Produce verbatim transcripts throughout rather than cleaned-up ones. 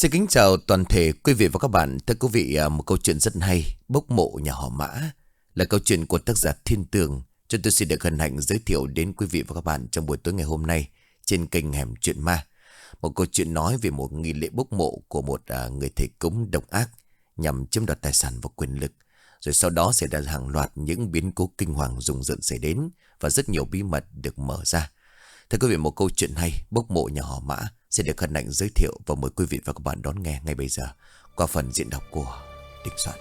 Xin kính chào toàn thể quý vị và các bạn. Thưa quý vị, à, một câu chuyện rất hay, Bốc mộ nhà họ Mã, là câu chuyện của tác giả Thiên Tường. Chúng tôi xin được hân hạnh giới thiệu đến quý vị và các bạn trong buổi tối ngày hôm nay trên kênh Hẻm Chuyện Ma. Một câu chuyện nói về một nghi lễ bốc mộ của một à, người thầy cúng độc ác nhằm chiếm đoạt tài sản và quyền lực. Rồi sau đó xảy ra hàng loạt những biến cố kinh hoàng rùng rợn xảy đến và rất nhiều bí mật được mở ra. Thưa quý vị, một câu chuyện hay, Bốc mộ nhà họ Mã sẽ được hân hạnh giới thiệu và mời quý vị và các bạn đón nghe ngay bây giờ qua phần diễn đọc của Đình Soạn.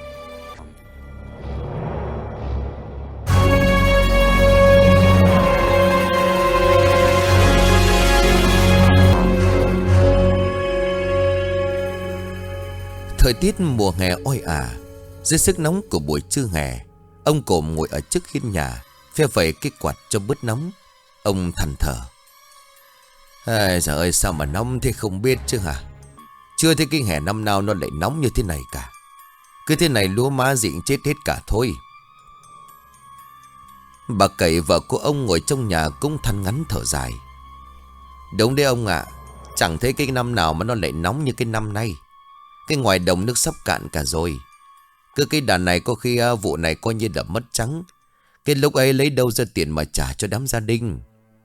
Thời tiết mùa hè oi ả, dưới sức nóng của buổi trưa hè, ông Cổm ngồi ở trước hiên nhà, phe phẩy cái quạt cho bớt nóng. Ông than thở: "Ây giời ơi, sao mà nóng thế không biết chứ hả? Chưa thấy cái hè năm nào nó lại nóng như thế này cả. Cứ thế này lúa má rịnh chết hết cả thôi." Bà Cẩy vợ của ông ngồi trong nhà cũng than ngắn thở dài: "Đúng đấy ông ạ, chẳng thấy cái năm nào mà nó lại nóng như cái năm nay. Cái ngoài đồng nước sắp cạn cả rồi. Cứ cái đàn này có khi à, vụ này coi như là mất trắng. Cái lúc ấy lấy đâu ra tiền mà trả cho đám gia đình."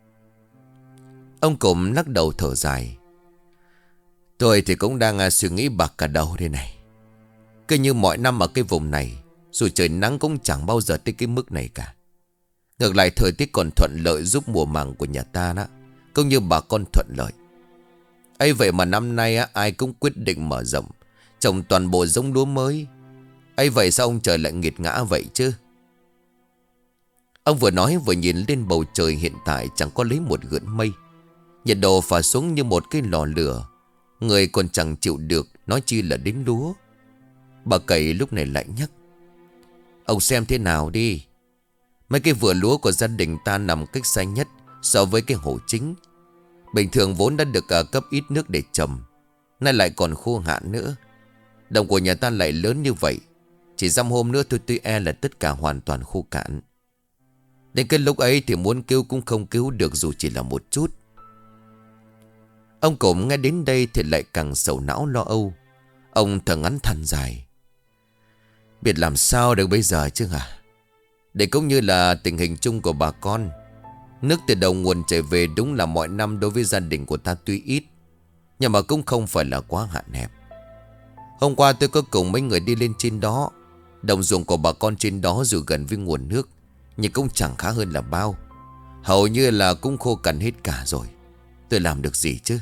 Ông Cổm lắc đầu thở dài: "Tôi thì cũng đang à, suy nghĩ bạc cả đầu đây này. Cứ như mọi năm ở cái vùng này, dù trời nắng cũng chẳng bao giờ tới cái mức này cả. Ngược lại thời tiết còn thuận lợi giúp mùa màng của nhà ta đó, cũng như bà con thuận lợi. Ấy vậy mà năm nay á, ai cũng quyết định mở rộng, trồng toàn bộ giống lúa mới. Ấy vậy sao ông trời lại nghiệt ngã vậy chứ?" Ông vừa nói vừa nhìn lên bầu trời hiện tại chẳng có lấy một gợn mây. Nhiệt độ phả xuống như một cái lò lửa, người còn chẳng chịu được, nói chi là đến lúa. Bà Cẩy lúc này lại nhắc: "Ông xem thế nào đi. Mấy cái vựa lúa của gia đình ta nằm cách xa nhất so với cái hồ chính. Bình thường vốn đã được uh, cấp ít nước để trồng, nay lại còn khô hạn nữa. Đồng của nhà ta lại lớn như vậy, chỉ dăm hôm nữa thôi tôi e là tất cả hoàn toàn khô cạn. Đến cái lúc ấy thì muốn cứu cũng không cứu được dù chỉ là một chút." Ông Cổm nghe đến đây thì lại càng sầu não lo âu. Ông thở ngắn than dài: "Biết làm sao được bây giờ chứ hả? Để cũng như là tình hình chung của bà con. Nước từ đầu nguồn chảy về đúng là mọi năm đối với gia đình của ta tuy ít, nhưng mà cũng không phải là quá hạn hẹp. Hôm qua tôi có cùng mấy người đi lên trên đó. Đồng ruộng của bà con trên đó dù gần với nguồn nước, nhưng cũng chẳng khá hơn là bao. Hầu như là cũng khô cằn hết cả rồi. Tôi làm được gì chứ?"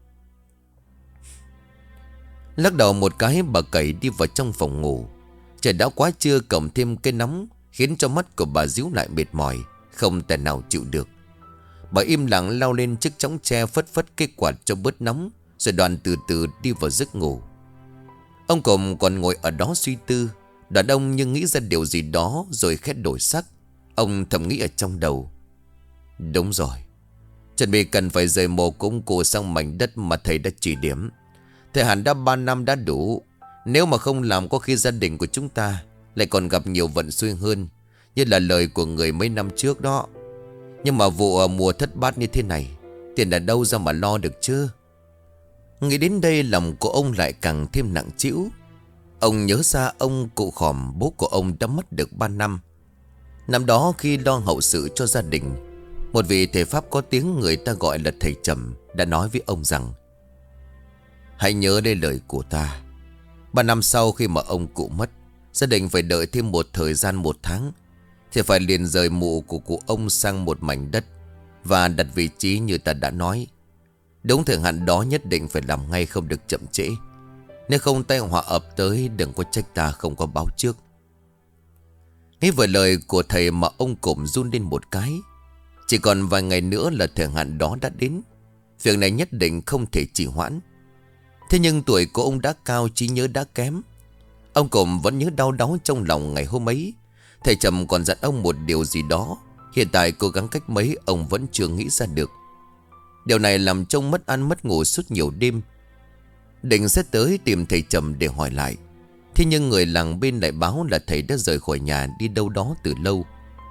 Lắc đầu một cái, bà Cẩy đi vào trong phòng ngủ. Trời đã quá trưa cộng thêm cái nóng khiến cho mắt của bà díu lại mệt mỏi, không thể nào chịu được. Bà im lặng lao lên chiếc chõng tre, phất phất cái quạt cho bớt nóng, rồi đoàn từ từ đi vào giấc ngủ. Ông Cổm còn ngồi ở đó suy tư. Đàn ông nhưng nghĩ ra điều gì đó rồi khét đổi sắc. Ông thầm nghĩ ở trong đầu: đúng rồi, chuẩn bị cần phải rời mồ cúng cụ sang mảnh đất mà thầy đã chỉ điểm. Thời hạn đã ba năm đã đủ. Nếu mà không làm có khi gia đình của chúng ta lại còn gặp nhiều vận xui hơn, như là lời của người mấy năm trước đó. Nhưng mà vụ mùa thất bát như thế này, tiền ở đâu ra mà lo được chứ?" Nghĩ đến đây lòng của ông lại càng thêm nặng trĩu. Ông nhớ ra ông cụ Khòm, bố của ông đã mất được ba năm. Năm đó khi lo hậu sự cho gia đình, một vị thầy Pháp có tiếng người ta gọi là thầy Trầm đã nói với ông rằng: "Hãy nhớ đây lời của ta. Ba năm sau khi mà ông cụ mất, gia đình phải đợi thêm một thời gian một tháng, thì phải liền rời mộ của cụ ông sang một mảnh đất và đặt vị trí như ta đã nói. Đúng thời hạn đó nhất định phải làm ngay, không được chậm trễ. Nếu không tai họa ập tới, đừng có trách ta không có báo trước." Nghe vừa lời của thầy mà ông Cổm run lên một cái. Chỉ còn vài ngày nữa là thời hạn đó đã đến. Việc này nhất định không thể trì hoãn. Thế nhưng tuổi của ông đã cao, trí nhớ đã kém. Ông Cổm vẫn nhớ đau đáu trong lòng ngày hôm ấy. Thầy Trầm còn dặn ông một điều gì đó. Hiện tại cố gắng cách mấy ông vẫn chưa nghĩ ra được. Điều này làm trông mất ăn mất ngủ suốt nhiều đêm. Định sẽ tới tìm thầy Trầm để hỏi lại. Thế nhưng người làng bên lại báo là thầy đã rời khỏi nhà đi đâu đó từ lâu.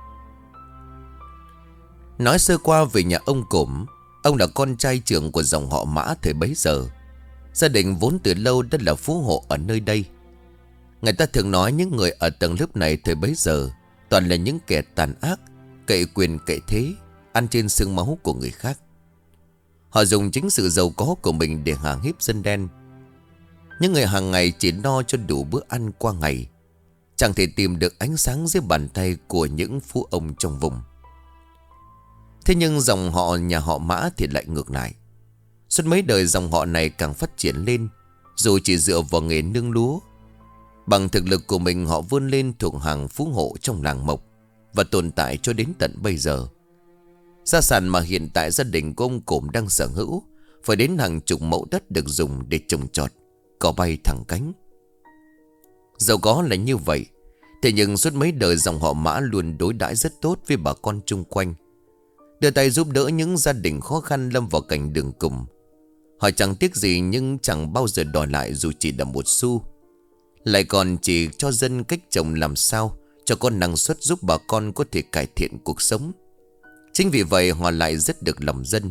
Nói sơ qua về nhà ông Cổm. Ông là con trai trưởng của dòng họ Mã thời bấy giờ. Gia đình vốn từ lâu đã là phú hộ ở nơi đây. Người ta thường nói những người ở tầng lớp này thời bấy giờ toàn là những kẻ tàn ác, cậy quyền cậy thế, ăn trên xương máu của người khác. Họ dùng chính sự giàu có của mình để hàng hiếp dân đen. Những người hàng ngày chỉ lo cho đủ bữa ăn qua ngày, chẳng thể tìm được ánh sáng dưới bàn tay của những phú ông trong vùng. Thế nhưng dòng họ nhà họ Mã thì lại ngược lại. Suốt mấy đời dòng họ này càng phát triển lên, dù chỉ dựa vào nghề nương lúa. Bằng thực lực của mình họ vươn lên thuộc hàng phú hộ trong làng Mộc và tồn tại cho đến tận bây giờ. Gia sản mà hiện tại gia đình của ông Cổm đang sở hữu phải đến hàng chục mẫu đất được dùng để trồng trọt, cỏ bay thẳng cánh. Dẫu có là như vậy, thế nhưng suốt mấy đời dòng họ Mã luôn đối đãi rất tốt với bà con chung quanh, đưa tay giúp đỡ những gia đình khó khăn lâm vào cảnh đường cùng. Họ chẳng tiếc gì nhưng chẳng bao giờ đòi lại dù chỉ là một xu. Lại còn chỉ cho dân cách trồng làm sao cho có năng suất, giúp bà con có thể cải thiện cuộc sống. Chính vì vậy họ lại rất được lòng dân.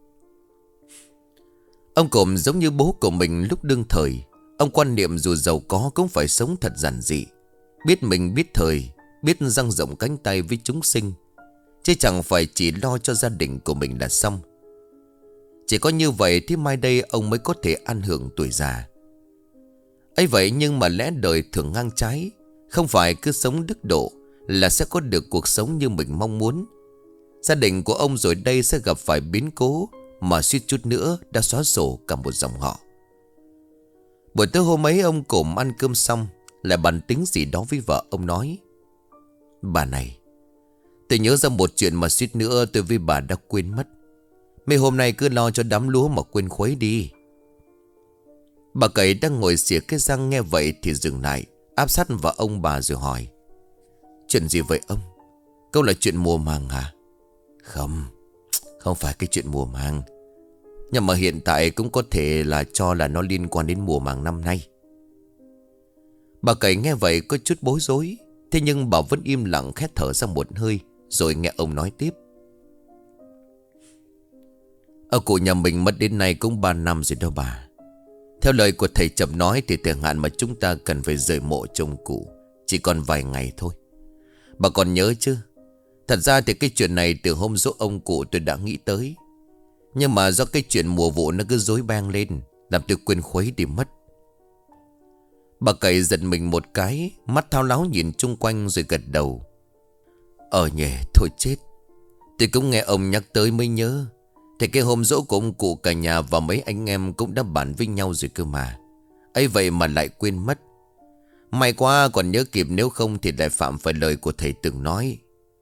Ông Cổm giống như bố của mình lúc đương thời. Ông quan niệm dù giàu có cũng phải sống thật giản dị, biết mình biết thời, biết dang rộng cánh tay với chúng sinh, chứ chẳng phải chỉ lo cho gia đình của mình là xong. Chỉ có như vậy thì mai đây ông mới có thể ăn hưởng tuổi già. ấy vậy nhưng mà lẽ đời thường ngang trái. Không phải cứ sống đức độ là sẽ có được cuộc sống như mình mong muốn. Gia đình của ông rồi đây sẽ gặp phải biến cố mà suýt chút nữa đã xóa sổ cả một dòng họ. Buổi tối hôm ấy ông Cổm ăn cơm xong lại bàn tính gì đó với vợ. Ông nói: "Bà này, tôi nhớ ra một chuyện mà suýt nữa tôi với bà đã quên mất. Mấy hôm nay cứ lo cho đám lúa mà quên khuấy đi." Bà Cẩy đang ngồi xỉa cái răng nghe vậy thì dừng lại, áp sát vào ông bà rồi hỏi: "Chuyện gì vậy ông? Câu là chuyện mùa màng hả?" "Không, không phải cái chuyện mùa màng. Nhưng mà hiện tại cũng có thể là cho là nó liên quan đến mùa màng năm nay." Bà Cẩy nghe vậy có chút bối rối. Thế nhưng bà vẫn im lặng khét thở ra một hơi, rồi nghe ông nói tiếp: "Ở cụ nhà mình mất đến nay cũng ba năm rồi đó bà. Theo lời của thầy Chậm nói thì thời hạn mà chúng ta cần phải rời mộ chồng cụ chỉ còn vài ngày thôi. Bà còn nhớ chứ? Thật ra thì cái chuyện này từ hôm giỗ ông cụ tôi đã nghĩ tới. Nhưng mà do cái chuyện mùa vụ nó cứ rối beng lên, làm tôi quên khuấy đi mất." Bà Cẩy giật mình một cái, mắt thao láo nhìn chung quanh rồi gật đầu: "Ờ nhỉ, thôi chết. Tôi cũng nghe ông nhắc tới mới nhớ. Thì cái hôm giỗ của ông cụ cả nhà và mấy anh em cũng đã bàn với nhau rồi cơ mà. Ấy vậy mà lại quên mất. May quá còn nhớ kịp, nếu không thì lại phạm phải lời của thầy từng nói."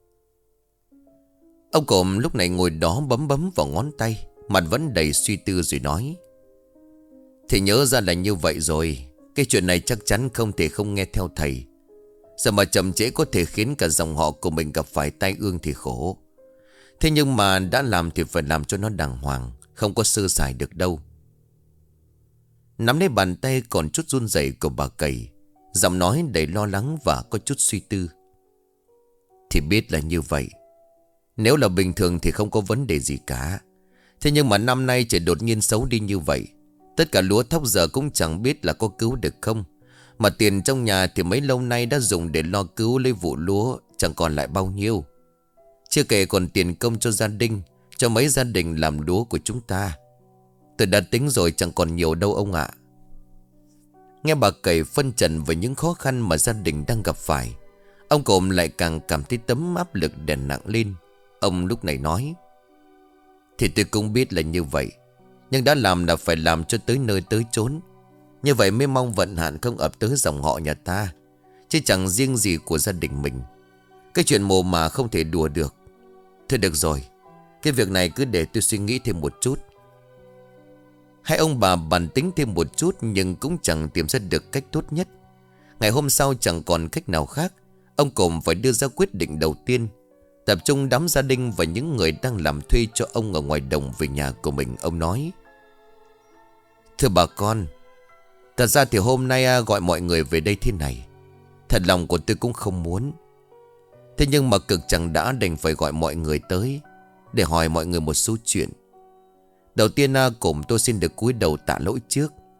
Ông Cổm lúc này ngồi đó bấm bấm vào ngón tay, mặt vẫn đầy suy tư rồi nói: "Thì nhớ ra là như vậy rồi. Cái chuyện này chắc chắn không thể không nghe theo thầy. Giờ mà chậm trễ có thể khiến cả dòng họ của mình gặp phải tai ương thì khổ. Thế nhưng mà đã làm thì phải làm cho nó đàng hoàng, không có sơ sài được đâu." Nắm lấy bàn tay còn chút run rẩy của bà Cẩy, giọng nói đầy lo lắng và có chút suy tư: "Thì biết là như vậy. Nếu là bình thường thì không có vấn đề gì cả. Thế nhưng mà năm nay trời đột nhiên xấu đi như vậy, tất cả lúa thóc giờ cũng chẳng biết là có cứu được không. Mà tiền trong nhà thì mấy lâu nay đã dùng để lo cứu lấy vụ lúa, chẳng còn lại bao nhiêu. Chưa kể còn tiền công cho gia đình, cho mấy gia đình làm lúa của chúng ta. Tôi đã tính rồi, chẳng còn nhiều đâu ông ạ." Nghe bà Cẩy phân trần về những khó khăn mà gia đình đang gặp phải, ông Cổm lại càng cảm thấy tấm áp lực đè nặng lên. Ông lúc này nói: "Thì tôi cũng biết là như vậy, nhưng đã làm là phải làm cho tới nơi tới chốn. Như vậy mới mong vận hạn không ập tới dòng họ nhà ta, chứ chẳng riêng gì của gia đình mình. Cái chuyện mồ mà không thể đùa được. Thôi được rồi, cái việc này cứ để tôi suy nghĩ thêm một chút." Hai ông bà bàn tính thêm một chút nhưng cũng chẳng tìm ra được cách tốt nhất. Ngày hôm sau chẳng còn cách nào khác, ông Cổm phải đưa ra quyết định đầu tiên: tập trung đám gia đình và những người đang làm thuê cho ông ở ngoài đồng về nhà của mình. Ông nói: "Thưa bà con, thật ra thì hôm nay gọi mọi người về đây thế này, thật lòng của tôi cũng không muốn. Thế nhưng mà cực chẳng đã đành phải gọi mọi người tới để hỏi mọi người một số chuyện. Đầu tiên Cổm tôi xin được cúi đầu tạ lỗi trước.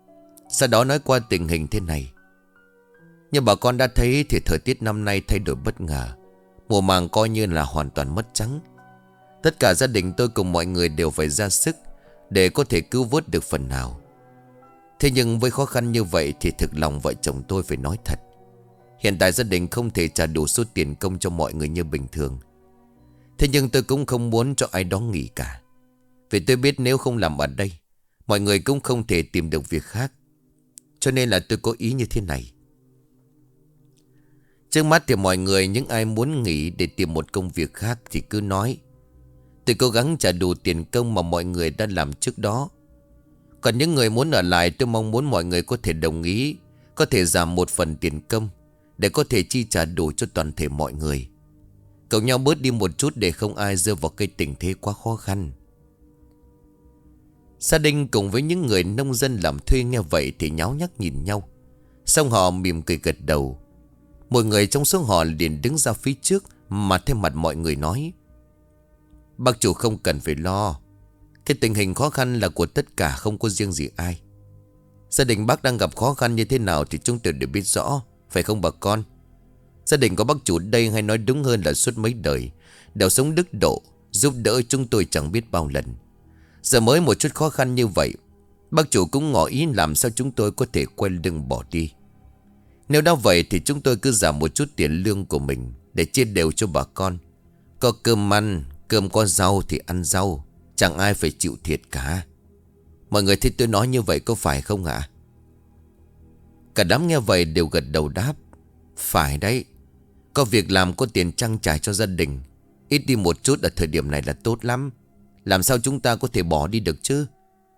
Sau đó nói qua tình hình thế này: như bà con đã thấy thì thời tiết năm nay thay đổi bất ngờ. Mùa màng coi như là hoàn toàn mất trắng. Tất cả gia đình tôi cùng mọi người đều phải ra sức để có thể cứu vớt được phần nào. Thế nhưng với khó khăn như vậy thì thực lòng vợ chồng tôi phải nói thật, hiện tại gia đình không thể trả đủ số tiền công cho mọi người như bình thường. Thế nhưng tôi cũng không muốn cho ai đó nghỉ cả, vì tôi biết nếu không làm ở đây, mọi người cũng không thể tìm được việc khác. Cho nên là tôi có ý như thế này. Trước mắt thì mọi người, những ai muốn nghỉ để tìm một công việc khác thì cứ nói. Tôi cố gắng trả đủ tiền công mà mọi người đã làm trước đó. Còn những người muốn ở lại, tôi mong muốn mọi người có thể đồng ý, có thể giảm một phần tiền công để có thể chi trả đủ cho toàn thể mọi người, cộng nhau bớt đi một chút để không ai rơi vào cái tình thế quá khó khăn. Gia đình cùng với những người nông dân làm thuê nghe vậy thì nháo nhác nhìn nhau. Xong họ mỉm cười gật đầu. Một người trong số họ liền đứng ra phía trước mà thay mặt mọi người nói: bác chủ không cần phải lo. Cái tình hình khó khăn là của tất cả, không có riêng gì ai. Gia đình bác đang gặp khó khăn như thế nào thì chúng tôi đều biết rõ, phải không bà con? Gia đình có bác chủ đây, hay nói đúng hơn là suốt mấy đời, đều sống đức độ, giúp đỡ chúng tôi chẳng biết bao lần. Giờ mới một chút khó khăn như vậy, bác chủ cũng ngỏ ý làm sao chúng tôi có thể quay lưng bỏ đi. Nếu đã vậy thì chúng tôi cứ giảm một chút tiền lương của mình để chia đều cho bà con. Có cơm ăn, cơm có rau thì ăn rau, chẳng ai phải chịu thiệt cả. Mọi người thấy tôi nói như vậy có phải không ạ? Cả đám nghe vậy đều gật đầu đáp: phải đấy. Có việc làm, có tiền trang trải cho gia đình, ít đi một chút ở thời điểm này là tốt lắm. Làm sao chúng ta có thể bỏ đi được chứ?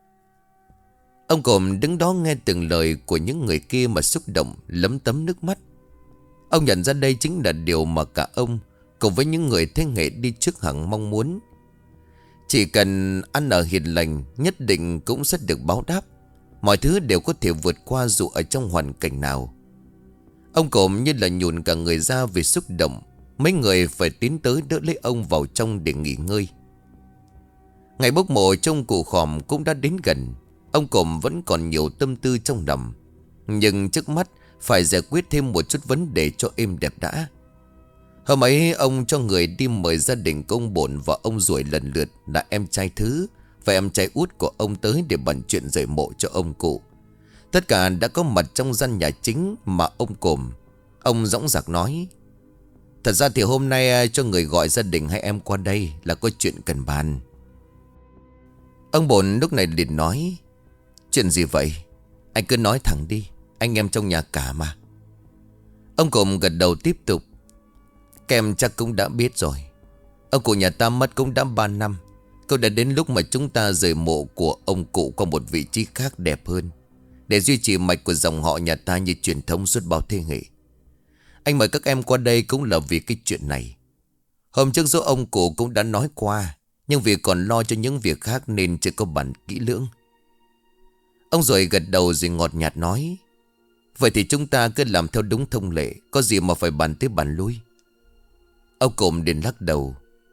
Ông Cổm đứng đó nghe từng lời của những người kia mà xúc động lấm tấm nước mắt. Ông nhận ra đây chính là điều mà cả ông cùng với những người thế hệ đi trước hằng mong muốn. Chỉ cần ăn ở hiền lành, nhất định cũng sẽ được báo đáp. Mọi thứ đều có thể vượt qua dù ở trong hoàn cảnh nào. Ông Cổm như là nhùn cả người ra vì xúc động. Mấy người phải tiến tới đỡ lấy ông vào trong để nghỉ ngơi. Ngày bốc mộ trong cụ Khòm cũng đã đến gần. Ông Cổm vẫn còn nhiều tâm tư trong lòng, nhưng trước mắt phải giải quyết thêm một chút vấn đề cho êm đẹp đã. Hôm ấy ông cho người đi mời gia đình công Bổn và ông Ruồi lần lượt là em trai thứ và em trai út của ông tới để bàn chuyện rời mộ cho ông cụ. Tất cả đã có mặt trong gian nhà chính mà ông Cổm. Ông dõng dạc nói: thật ra thì hôm nay cho người gọi gia đình hai em qua đây là có chuyện cần bàn. Ông Bổn lúc này liền nói: chuyện gì vậy? Anh cứ nói thẳng đi, anh em trong nhà cả mà. Ông Cổm gật đầu tiếp tục: Kem chắc cũng đã biết rồi. Ông cụ nhà ta mất cũng đã ba năm. Cũng đã đến lúc mà chúng ta rời mộ của ông cụ qua một vị trí khác đẹp hơn, để duy trì mạch của dòng họ nhà ta như truyền thống suốt bao thế hệ. Anh mời các em qua đây cũng là vì cái chuyện này. Hôm trước dỗ ông cụ cũng đã nói qua, nhưng vì còn lo cho những việc khác nên chưa có bàn kỹ lưỡng. Ông rồi gật đầu rồi ngọt nhạt nói: vậy thì chúng ta cứ làm theo đúng thông lệ, có gì mà phải bàn tới bàn lui. Ông Cổm liền lắc đầu: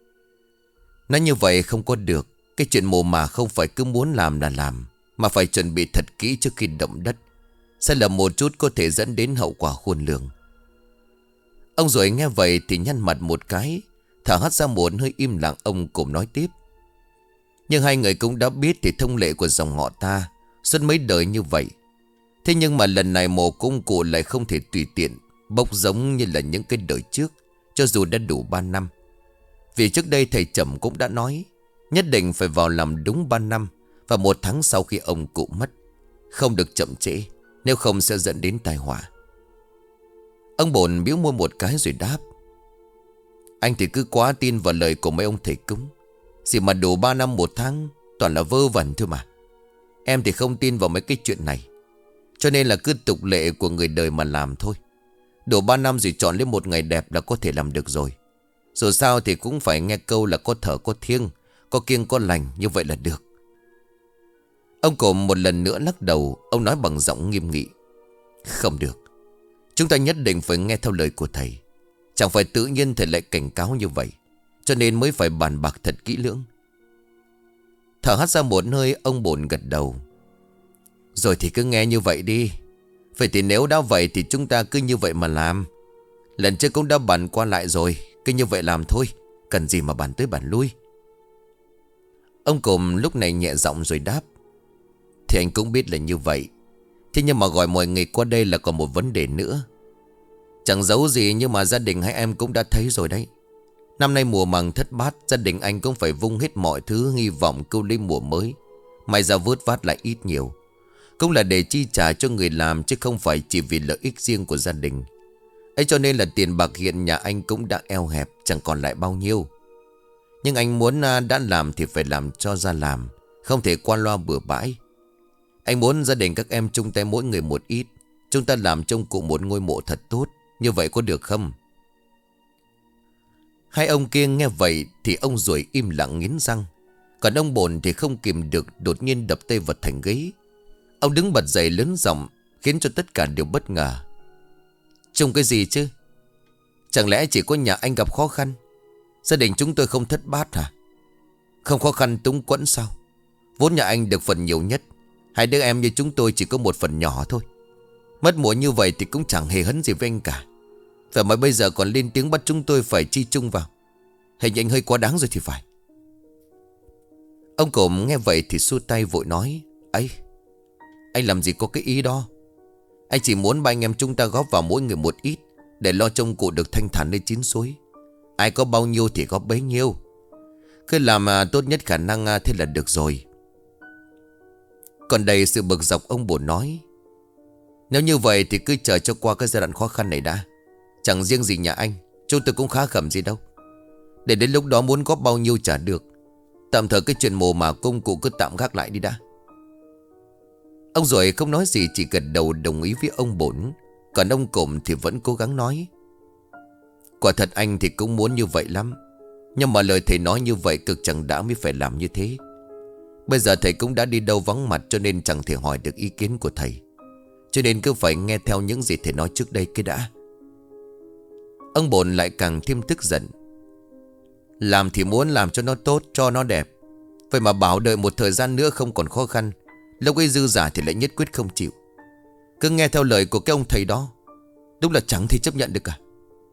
nói như vậy không có được. Cái chuyện mồ mà không phải cứ muốn làm là làm, mà phải chuẩn bị thật kỹ trước khi động đất. Sai lầm một chút có thể dẫn đến hậu quả khôn lường. Ông rồi nghe vậy thì nhăn mặt một cái, thở hắt ra một hơi im lặng. Ông Cổm nói tiếp: nhưng hai người cũng đã biết thì thông lệ của dòng họ ta suốt mấy đời như vậy. Thế nhưng mà lần này mồ của ông cụ lại không thể tùy tiện bốc giống như là những cái đời trước, cho dù đã đủ ba năm. Vì trước đây thầy Trầm cũng đã nói nhất định phải vào làm đúng ba năm và một tháng sau khi ông cụ mất. Không được chậm trễ, nếu không sẽ dẫn đến tai họa. Ông Bổn bĩu môi một cái rồi đáp: anh thì cứ quá tin vào lời của mấy ông thầy cúng. Gì mà đủ ba năm một tháng, toàn là vơ vẩn thôi mà. Em thì không tin vào mấy cái chuyện này, cho nên là cứ tục lệ của người đời mà làm thôi. Đủ ba năm rồi chọn lấy một ngày đẹp là có thể làm được rồi. Dù sao thì cũng phải nghe câu là có thở có thiêng, có kiêng có lành, như vậy là được. Ông Cổm một lần nữa lắc đầu. Ông nói bằng giọng nghiêm nghị: không được. Chúng ta nhất định phải nghe theo lời của thầy. Chẳng phải tự nhiên thầy lại cảnh cáo như vậy, cho nên mới phải bàn bạc thật kỹ lưỡng. Thở hắt ra một hơi, ông Bổn gật đầu: Rồi thì cứ nghe như vậy đi. Vậy thì nếu đã vậy thì chúng ta cứ như vậy mà làm. Lần trước cũng đã bàn qua lại rồi. Cứ như vậy làm thôi. Cần gì mà bàn tới bàn lui. Ông Cồm lúc này nhẹ giọng rồi đáp. Thì anh cũng biết là như vậy. Thế nhưng mà gọi mọi người qua đây là còn một vấn đề nữa. Chẳng giấu gì nhưng mà gia đình hai em cũng đã thấy rồi đấy. Năm nay mùa màng thất bát, gia đình anh cũng phải vung hết mọi thứ hy vọng câu lấy mùa mới. May ra vớt vát lại ít nhiều. Cũng là để chi trả cho người làm chứ không phải chỉ vì lợi ích riêng của gia đình. Ấy cho nên là tiền bạc hiện nhà anh cũng đã eo hẹp, chẳng còn lại bao nhiêu. Nhưng anh muốn đã làm thì phải làm cho ra làm, không thể qua loa bừa bãi. Anh muốn gia đình các em chung tay mỗi người một ít. Chúng ta làm trông cụ một ngôi mộ thật tốt. Như vậy có được không? Hai ông kia nghe vậy thì ông Ruồi im lặng nghiến răng. Còn ông Bồn thì không kìm được, đột nhiên đập tay vào thành ghế. Ông đứng bật dậy lớn giọng, khiến cho tất cả đều bất ngờ. Trông cái gì chứ? Chẳng lẽ chỉ có nhà anh gặp khó khăn? Gia đình chúng tôi không thất bát hả? Không khó khăn túng quẫn sao? Vốn nhà anh được phần nhiều nhất. Hai đứa em như chúng tôi chỉ có một phần nhỏ thôi. Mất mùa như vậy thì cũng chẳng hề hấn gì với anh cả. Vậy mà bây giờ còn lên tiếng bắt chúng tôi phải chi chung vào. Hình như anh hơi quá đáng rồi thì phải. Ông Cồm nghe vậy thì xua tay vội nói. Ấy, anh làm gì có cái ý đó. Anh chỉ muốn ba anh em chúng ta góp vào mỗi người một ít, để lo trông cụ được thanh thản nơi chín suối. Ai có bao nhiêu thì góp bấy nhiêu. Cứ làm à, tốt nhất khả năng à, thế là được rồi. Còn đầy sự bực dọc, ông Bồn nói. Nếu như vậy thì cứ chờ cho qua cái giai đoạn khó khăn này đã. Chẳng riêng gì nhà anh, chúng tôi cũng khá khẩm gì đâu. Để đến lúc đó muốn góp bao nhiêu trả được. Tạm thời cái chuyện mồ mà công cụ cứ tạm gác lại đi đã. Ông rồi không nói gì, chỉ gật đầu đồng ý với ông Bổn. Còn ông Cồm thì vẫn cố gắng nói. Quả thật anh thì cũng muốn như vậy lắm. Nhưng mà lời thầy nói như vậy cực chẳng đã mới phải làm như thế. Bây giờ thầy cũng đã đi đâu vắng mặt, cho nên chẳng thể hỏi được ý kiến của thầy. Cho nên cứ phải nghe theo những gì thầy nói trước đây cái đã. Ông Bồn lại càng thêm tức giận. Làm thì muốn làm cho nó tốt, cho nó đẹp. Vậy mà bảo đợi một thời gian nữa không còn khó khăn, lúc ấy dư giả thì lại nhất quyết không chịu. Cứ nghe theo lời của cái ông thầy đó, đúng là chẳng thể chấp nhận được cả.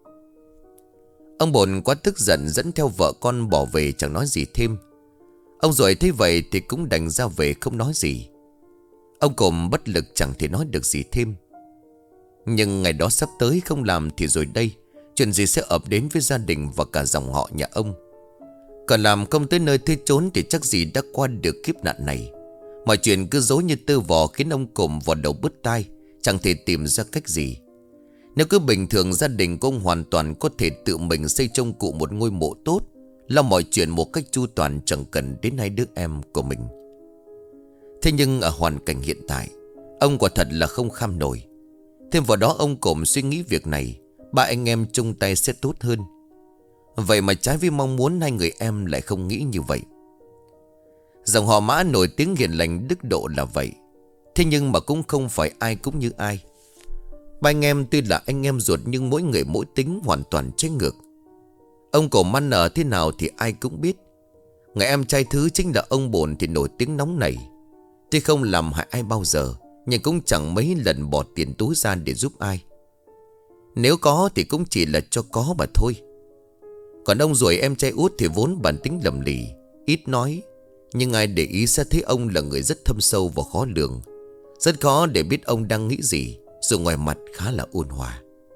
Ông Bồn quá tức giận dẫn theo vợ con bỏ về, chẳng nói gì thêm. Ông rồi thấy vậy thì cũng đành ra về không nói gì. Ông Cồm bất lực chẳng thể nói được gì thêm. Nhưng ngày đó sắp tới, không làm thì rồi đây, chuyện gì sẽ ập đến với gia đình và cả dòng họ nhà ông. Còn làm không tới nơi tới chốn thì chắc gì đã qua được kiếp nạn này. Mọi chuyện cứ dối như tơ vò, khiến ông Cồm vào đầu bứt tai, chẳng thể tìm ra cách gì. Nếu cứ bình thường, gia đình của ông hoàn toàn có thể tự mình xây trông cụ một ngôi mộ tốt, lo mọi chuyện một cách chu toàn, chẳng cần đến hai đứa em của mình. Thế nhưng ở hoàn cảnh hiện tại, ông quả thật là không kham nổi. Thêm vào đó, ông Cồm suy nghĩ việc này, ba anh em chung tay sẽ tốt hơn. Vậy mà trái với mong muốn, hai người em lại không nghĩ như vậy. Dòng họ Mã nổi tiếng hiền lành đức độ là vậy. Thế nhưng mà cũng không phải ai cũng như ai. Ba anh em tuy là anh em ruột, nhưng mỗi người mỗi tính hoàn toàn trái ngược. Ông Cồm ăn ở thế nào thì ai cũng biết. Người em trai thứ chính là ông Bồn thì nổi tiếng nóng nảy. Tuy không làm hại ai bao giờ, nhưng cũng chẳng mấy lần bỏ tiền túi ra để giúp ai. Nếu có thì cũng chỉ là cho có mà thôi. Còn ông Ruồi em trai út thì vốn bản tính lầm lì, ít nói. Nhưng ai để ý sẽ thấy ông là người rất thâm sâu và khó lường. Rất khó để biết ông đang nghĩ gì, dù ngoài mặt khá là ôn hòa.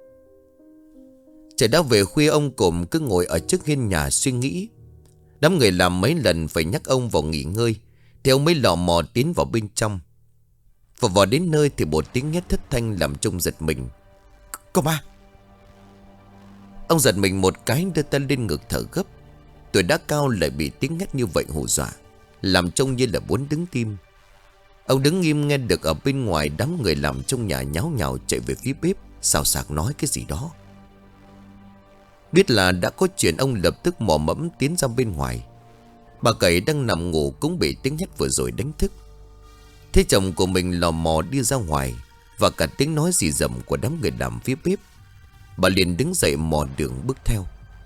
Trời đã về khuya, ông Cồm cứ ngồi ở trước hiên nhà suy nghĩ. Đám người làm mấy lần phải nhắc ông vào nghỉ ngơi, thì ông mới lò mò tiến vào bên trong. Và vào đến nơi thì một tiếng hét thất thanh làm trông giật mình. Có ma! Ông giật mình một cái, đưa tay lên ngực thở gấp. Tuổi đã cao lại bị tiếng hét như vậy hù dọa, làm trông như là muốn đứng tim. Ông đứng nghiêm, nghe được ở bên ngoài đám người làm trong nhà nháo nhào chạy về phía bếp, xào xạc nói cái gì đó. Biết là đã có chuyện, ông lập tức mò mẫm tiến ra bên ngoài. Bà Cẩy đang nằm ngủ cũng bị tiếng hét vừa rồi đánh thức. Thế chồng của mình lò mò đi ra ngoài, và cả tiếng nói rì rầm của đám người làm phía bếp, bà liền đứng dậy mò đường bước theo.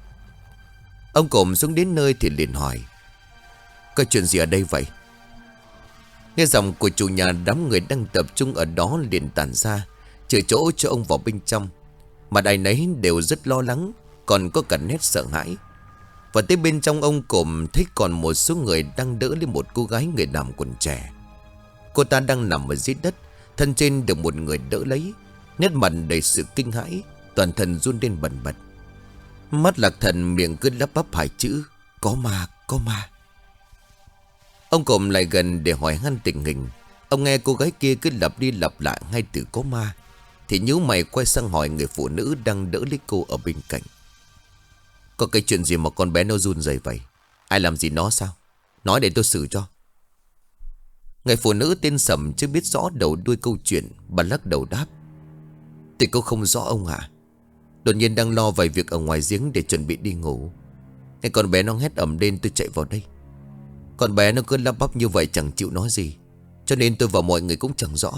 Ông Cồm xuống đến nơi thì liền hỏi: Có chuyện gì ở đây vậy? Nghe giọng của chủ nhà, đám người đang tập trung ở đó liền tản ra, chừa chỗ cho ông vào bên trong. Mặt ai nấy đều rất lo lắng, còn có cả nét sợ hãi. Và tới bên trong ông Cổm thấy còn một số người đang đỡ lên một cô gái người làm còn trẻ. Cô ta đang nằm ở dưới đất, thân trên được một người đỡ lấy, nét mặt đầy sự kinh hãi, toàn thân run lên bần bật. Mắt Lạc Thần miệng cứ lắp bắp hai chữ: có ma, có ma. Ông Cổm lại gần để hỏi han tình hình. Ông nghe cô gái kia cứ lặp đi lặp lại hai từ có ma, thì nhíu mày quay sang hỏi người phụ nữ đang đỡ lấy cô ở bên cạnh: có cái chuyện gì mà con bé nó run rẩy vậy? Ai làm gì nó sao? Nói để tôi xử cho. Người phụ nữ tên Sầm chưa biết rõ đầu đuôi câu chuyện, bà lắc đầu đáp: thì cô không rõ ông ạ. Đột nhiên đang lo vài việc ở ngoài giếng để chuẩn bị đi ngủ, nghe con bé nó hét ầm lên, tôi chạy vào đây. Con bé nó cứ lắp bắp như vậy chẳng chịu nói gì, cho nên tôi và mọi người cũng chẳng rõ.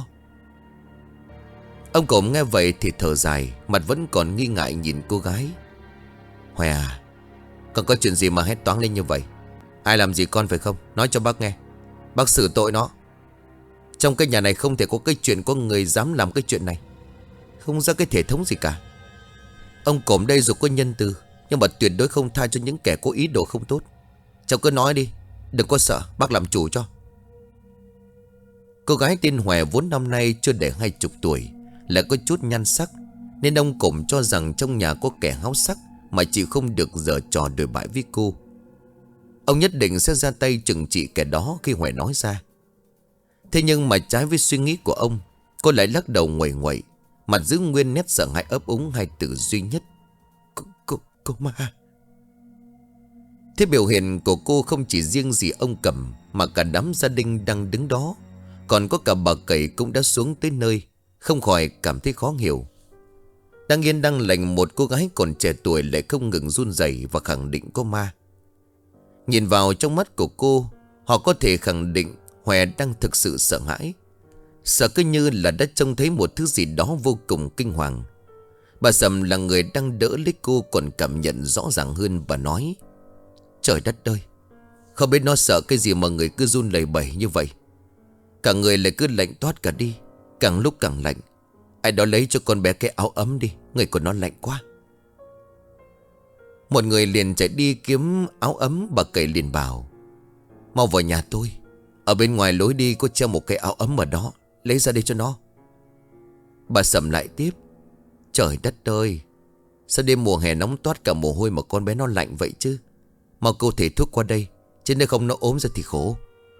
Ông Cổm nghe vậy thì thở dài, mặt vẫn còn nghi ngại nhìn cô gái. Hoè à, con có chuyện gì mà hét toáng lên như vậy? Ai làm gì con phải không? Nói cho bác nghe, bác xử tội nó. Trong cái nhà này không thể có cái chuyện có người dám làm cái chuyện này, không ra cái thể thống gì cả. Ông Cổm đây dù có nhân từ, nhưng mà tuyệt đối không tha cho những kẻ có ý đồ không tốt. Cháu cứ nói đi, đừng có sợ, bác làm chủ cho. Cô gái tên Hòe vốn năm nay chưa đầy hai chục tuổi, lại có chút nhan sắc, nên ông Cổm cho rằng trong nhà có kẻ háo sắc mà chịu không được giở trò đồi bại với cô. Ông nhất định sẽ ra tay trừng trị kẻ đó khi Hòe nói ra. Thế nhưng mà trái với suy nghĩ của ông, cô lại lắc đầu nguậy nguậy, mặt giữ nguyên nét sợ hãi ấp úng hai từ duy nhất: Cô, cô, cô ma. Thế biểu hiện của cô không chỉ riêng gì ông Cẩm, mà cả đám gia đình đang đứng đó, còn có cả bà Cẩy cũng đã xuống tới nơi, không khỏi cảm thấy khó hiểu. Đang yên đang lành, một cô gái còn trẻ tuổi lại không ngừng run rẩy và khẳng định có ma. Nhìn vào trong mắt của cô, họ có thể khẳng định Hòe đang thực sự sợ hãi, sợ cứ như là đã trông thấy một thứ gì đó vô cùng kinh hoàng. Bà Sầm là người đang đỡ lấy cô còn cảm nhận rõ ràng hơn. Bà nói: trời đất ơi, không biết nó sợ cái gì mà người cứ run lẩy bẩy như vậy. Cả người lại cứ lạnh toát cả đi, càng lúc càng lạnh. Ai đó lấy cho con bé cái áo ấm đi, người của nó lạnh quá. Một người liền chạy đi kiếm áo ấm. Bà Cẩy liền bảo: mau vào nhà tôi, ở bên ngoài lối đi có treo một cái áo ấm ở đó, lấy ra đây cho nó. Bà Sầm lại tiếp: trời đất ơi, sao đêm mùa hè nóng toát cả mồ hôi mà con bé nó lạnh vậy chứ? Mau cô thể thuốc qua đây, chứ nếu không nó ốm ra thì khổ.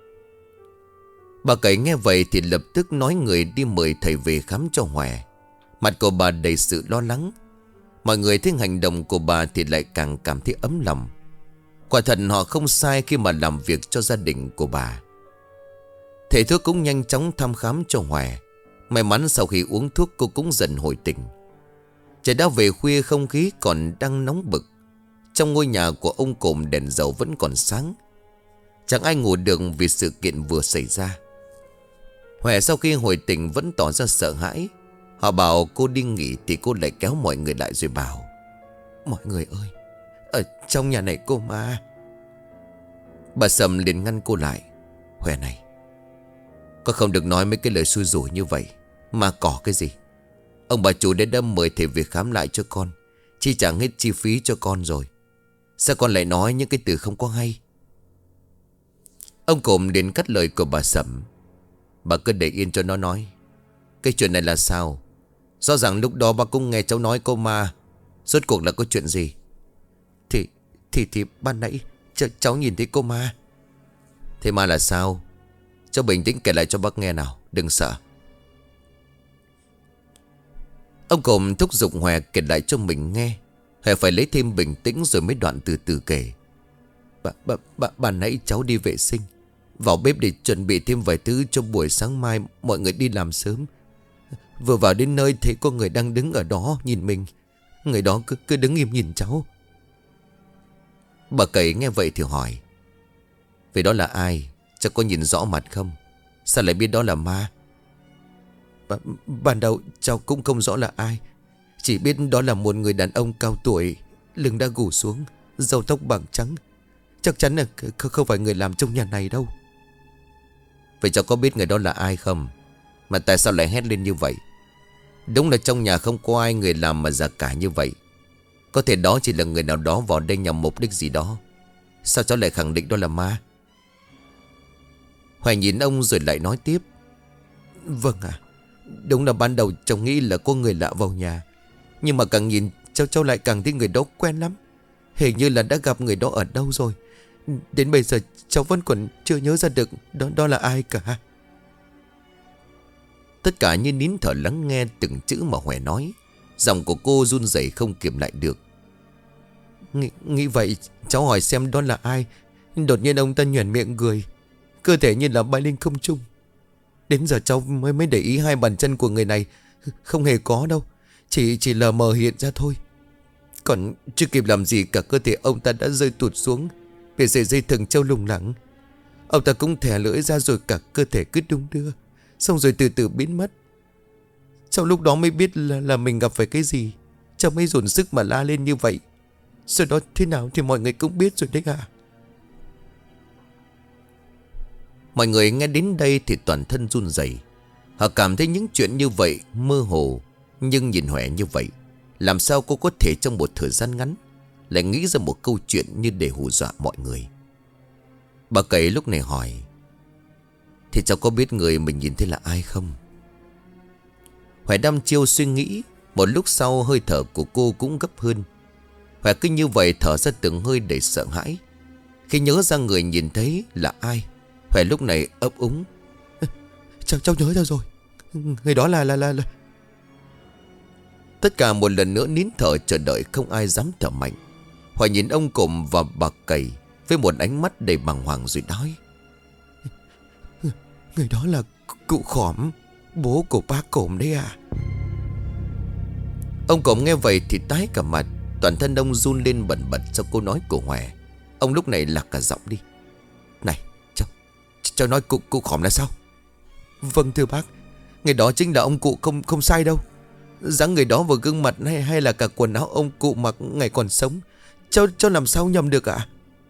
Bà Cẩy nghe vậy thì lập tức nói người đi mời thầy về khám cho Hòe. Mặt của bà đầy sự lo lắng. Mọi người thấy hành động của bà thì lại càng cảm thấy ấm lòng. Quả thật họ không sai khi mà làm việc cho gia đình của bà. Thầy thuốc cũng nhanh chóng thăm khám cho Hòe. May mắn sau khi uống thuốc cô cũng dần hồi tỉnh. Trời đã về khuya, không khí còn đang nóng bực. Trong ngôi nhà của ông Cổm đèn dầu vẫn còn sáng. Chẳng ai ngủ được vì sự kiện vừa xảy ra. Hòe sau khi hồi tỉnh vẫn tỏ ra sợ hãi. Họ bảo cô đi nghỉ thì cô lại kéo mọi người lại rồi bảo: mọi người ơi, ở trong nhà này cô ma. Bà Sầm liền ngăn cô lại: Hòe này, con không được nói mấy cái lời xui rủi như vậy. Mà cỏ cái gì? Ông bà chủ đến đã mời thầy về khám lại cho con, chi trả hết chi phí cho con rồi. Sao con lại nói những cái từ không có hay? Ông Cổm liền cắt lời của bà Sầm: bà cứ để yên cho nó nói. Cái chuyện này là sao? Rõ ràng lúc đó bà cũng nghe cháu nói cô ma. Rốt cuộc là có chuyện gì? Thì Thì thì ban nãy ch cháu nhìn thấy cô ma. Thế ma là sao? Cháu bình tĩnh kể lại cho bác nghe nào, đừng sợ. Ông Cổm thúc giục Hòe kể lại cho mình nghe. Hòe phải lấy thêm bình tĩnh rồi mới đoạn từ từ kể. Bà, bà, bà, bà nãy cháu đi vệ sinh, vào bếp để chuẩn bị thêm vài thứ cho buổi sáng mai mọi người đi làm sớm. Vừa vào đến nơi thấy có người đang đứng ở đó nhìn mình. Người đó cứ, cứ đứng im nhìn cháu. Bà Cẩy nghe vậy thì hỏi: vậy đó là ai? Cháu có nhìn rõ mặt không? Sao lại biết đó là ma? Bà, ban đầu cháu cũng không rõ là ai, chỉ biết đó là một người đàn ông cao tuổi, lưng đã gù xuống, râu tóc bạc trắng. Chắc chắn là không phải người làm trong nhà này đâu. Vậy cháu có biết người đó là ai không? Mà tại sao lại hét lên như vậy? Đúng là trong nhà không có ai người làm mà già cả như vậy. Có thể đó chỉ là người nào đó vào đây nhằm mục đích gì đó. Sao cháu lại khẳng định đó là ma? Hoài nhìn ông rồi lại nói tiếp. Vâng ạ, đúng là ban đầu cháu nghĩ là có người lạ vào nhà. Nhưng mà càng nhìn cháu cháu lại càng thấy người đó quen lắm. Hình như là đã gặp người đó ở đâu rồi. Đến bây giờ cháu vẫn còn chưa nhớ ra được đó, đó là ai cả. Tất cả như nín thở lắng nghe từng chữ mà Huệ nói. Giọng của cô run rẩy không kiềm lại được. Nghĩ, nghĩ vậy cháu hỏi xem đó là ai. Đột nhiên ông ta nhoẻn miệng cười, cơ thể như là bay lên không trung. Đến giờ cháu mới mới để ý hai bàn chân của người này không hề có đâu. Chỉ chỉ lờ mờ hiện ra thôi. Còn chưa kịp làm gì cả, cơ thể ông ta đã rơi tụt xuống để sợi dây thừng trâu lủng lẳng. Ông ta cũng thè lưỡi ra rồi cả cơ thể cứ đung đưa, xong rồi từ từ biến mất. Cháu lúc đó mới biết là, là mình gặp phải cái gì. Cháu mới dồn sức mà la lên như vậy. Sau đó thế nào thì mọi người cũng biết rồi đấy à. Mọi người nghe đến đây thì toàn thân run rẩy. Họ cảm thấy những chuyện như vậy mơ hồ. Nhưng nhìn Huệ như vậy, làm sao cô có thể trong một thời gian ngắn lại nghĩ ra một câu chuyện như để hù dọa mọi người. Bà Cẩy lúc này hỏi, thì cháu có biết người mình nhìn thấy là ai không? Huệ đăm chiêu suy nghĩ. Một lúc sau hơi thở của cô cũng gấp hơn. Huệ cứ như vậy thở ra từng hơi đầy sợ hãi. Khi nhớ ra người nhìn thấy là ai, Huệ lúc này ấp úng. Cháu cháu nhớ ra rồi. Người đó là là là, là... Tất cả một lần nữa nín thở chờ đợi, không ai dám thở mạnh. Huệ nhìn ông Cổm và bà Cẩy với một ánh mắt đầy bàng hoàng rồi nói, người đó là cụ Khỏm, bố của bác Cổm đấy à? Ông Cổm nghe vậy thì tái cả mặt. Toàn thân ông run lên bần bật sau câu nói của Huệ. Ông lúc này lạc cả giọng đi. Này cháu Cháu nói cụ, cụ Khỏm là sao? Vâng thưa bác, người đó chính là ông cụ, không không sai đâu. Dáng người đó vào gương mặt hay, hay là cả quần áo ông cụ mặc ngày còn sống. Cháu, cháu làm sao nhầm được ạ?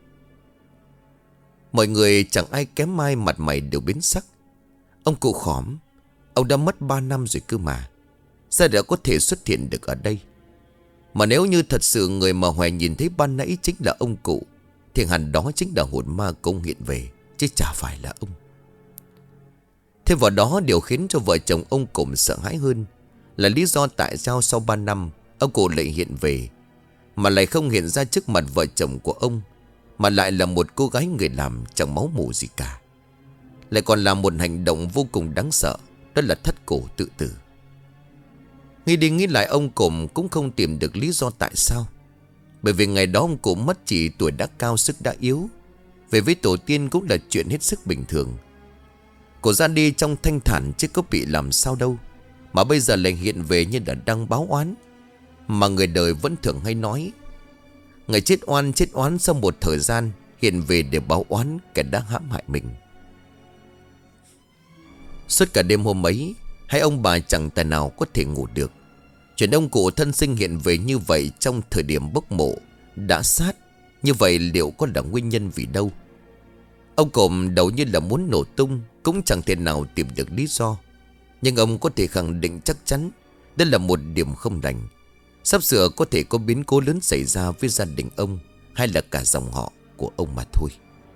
Mọi người chẳng ai kém ai, mặt mày đều biến sắc. Ông cụ Khỏm, ông đã mất ba năm rồi cơ mà. Sao đã có thể xuất hiện được ở đây? Mà nếu như thật sự người mà Hoài nhìn thấy ban nãy chính là ông cụ, thì hẳn đó chính là hồn ma công hiện về, chứ chả phải là ông. Thêm vào đó, điều khiến cho vợ chồng ông Cổm sợ hãi hơn là lý do tại sao sau ba năm ông cụ lại hiện về, mà lại không hiện ra trước mặt vợ chồng của ông, mà lại là một cô gái người làm chẳng máu mủ gì cả. Lại còn là một hành động vô cùng đáng sợ, đó là thắt cổ tự tử. Nghĩ đi nghĩ lại, ông Cổm cũng không tìm được lý do tại sao. Bởi vì ngày đó ông cụ mất chỉ tuổi đã cao, sức đã yếu. Về với tổ tiên cũng là chuyện hết sức bình thường. Cổ ra đi trong thanh thản chứ có bị làm sao đâu, mà bây giờ lại hiện về như là đang báo oán. Mà người đời vẫn thường hay nói, người chết oan chết oán sau một thời gian hiện về để báo oán kẻ đã hãm hại mình. Suốt cả đêm hôm ấy, hai ông bà chẳng tài nào có thể ngủ được. Chuyện ông cụ thân sinh hiện về như vậy trong thời điểm bốc mộ đã sát, như vậy liệu có là nguyên nhân vì đâu? Ông Cổm đầu như là muốn nổ tung, cũng chẳng thể nào tìm được lý do. Nhưng ông có thể khẳng định chắc chắn đây là một điểm không lành. Sắp sửa có thể có biến cố lớn xảy ra với gia đình ông, hay là cả dòng họ của ông mà thôi.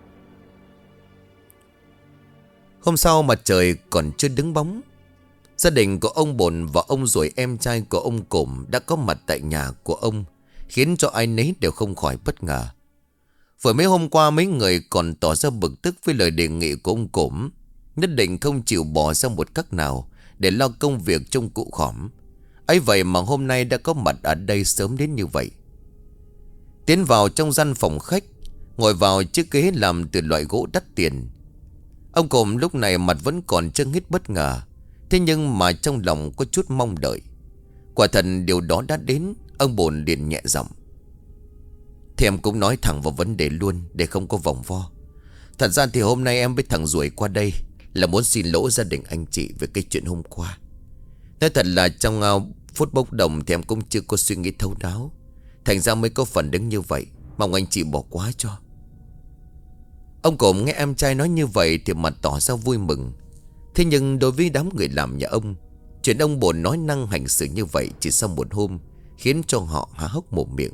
Hôm sau mặt trời còn chưa đứng bóng, gia đình của ông Bồn và ông rồi em trai của ông Cổm đã có mặt tại nhà của ông, khiến cho ai nấy đều không khỏi bất ngờ. Vừa mấy hôm qua mấy người còn tỏ ra bực tức với lời đề nghị của ông Cổm, nhất định không chịu bỏ ra một cách nào để lo công việc trông cụ Khỏm. Ấy vậy mà hôm nay đã có mặt ở đây sớm đến như vậy. Tiến vào trong gian phòng khách, ngồi vào chiếc ghế làm từ loại gỗ đắt tiền. Ông Cổm lúc này mặt vẫn còn trông hết bất ngờ, thế nhưng mà trong lòng có chút mong đợi. Quả thật điều đó đã đến. Ông Bồn liền nhẹ giọng, thì em cũng nói thẳng vào vấn đề luôn, để không có vòng vo. Thật ra thì hôm nay em với thằng Ruồi qua đây là muốn xin lỗi gia đình anh chị về cái chuyện hôm qua. Nói thật là trong uh, phút bốc đồng thì em cũng chưa có suy nghĩ thấu đáo, thành ra mới có phần đứng như vậy. Mong anh chị bỏ qua cho. Ông Cổm nghe em trai nói như vậy thì mặt tỏ ra vui mừng. Thế nhưng đối với đám người làm nhà ông, chuyện ông Bồn nói năng hành xử như vậy chỉ sau một hôm khiến cho họ há hốc mồm miệng.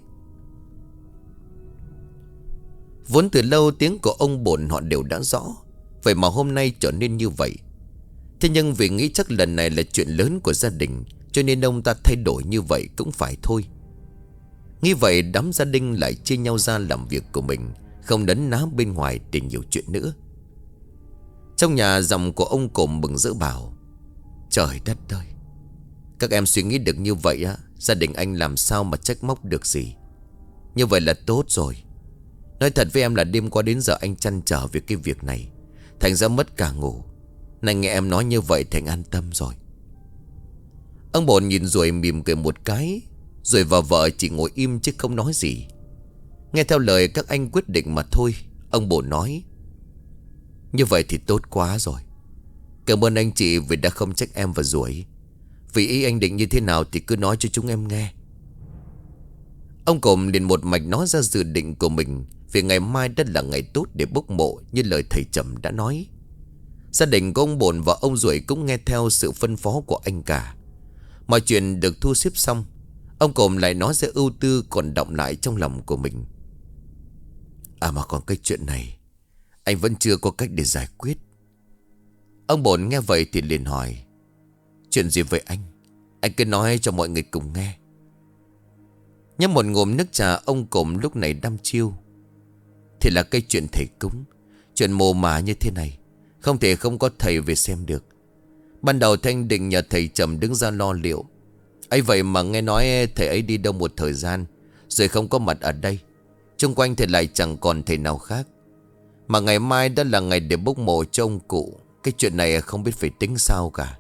Vốn từ lâu tiếng của ông Bồn họ đều đã rõ, vậy mà hôm nay trở nên như vậy. Thế nhưng vì nghĩ chắc lần này là chuyện lớn của gia đình, cho nên ông ta thay đổi như vậy cũng phải thôi. Nghĩ vậy đám gia đình lại chia nhau ra làm việc của mình, không đấn ná bên ngoài để nhiều chuyện nữa. Trong nhà dòng của ông Cổm mừng rỡ bảo: trời đất ơi, các em suy nghĩ được như vậy á, gia đình anh làm sao mà trách móc được gì. Như vậy là tốt rồi. Nói thật với em là đêm qua đến giờ anh trăn trở về cái việc này, thành ra mất cả ngủ. Này nghe em nói như vậy thì anh an tâm rồi. Ông Bồn nhìn rồi mỉm cười một cái, rồi và vợ chỉ ngồi im chứ không nói gì. Nghe theo lời các anh quyết định mà thôi. Ông Bồn nói: như vậy thì tốt quá rồi. Cảm ơn anh chị vì đã không trách em và Duỗi. Vì ý anh định như thế nào thì cứ nói cho chúng em nghe. Ông Cổm liền một mạch nói ra dự định của mình, vì ngày mai đã là ngày tốt để bốc mộ như lời thầy Trầm đã nói. Gia đình của ông Bồn và ông Duỗi cũng nghe theo sự phân phó của anh cả. Mọi chuyện được thu xếp xong, ông Cổm lại nói ra ưu tư còn đọng lại trong lòng của mình. À mà còn cái chuyện này, anh vẫn chưa có cách để giải quyết. Ông Bồn nghe vậy thì liền hỏi: chuyện gì vậy anh? Anh cứ nói cho mọi người cùng nghe. Nhấp một ngụm nước trà, ông Cổm lúc này đăm chiêu: thì là cái chuyện thầy cúng. Chuyện mồ mả như thế này, không thể không có thầy về xem được. Ban đầu Thanh định nhờ thầy Trầm đứng ra lo liệu. ấy vậy mà nghe nói thầy ấy đi đâu một thời gian rồi không có mặt ở đây. Xung quanh thì lại chẳng còn thầy nào khác. Mà ngày mai đã là ngày để bốc mộ cho ông cụ. Cái chuyện này không biết phải tính sao cả.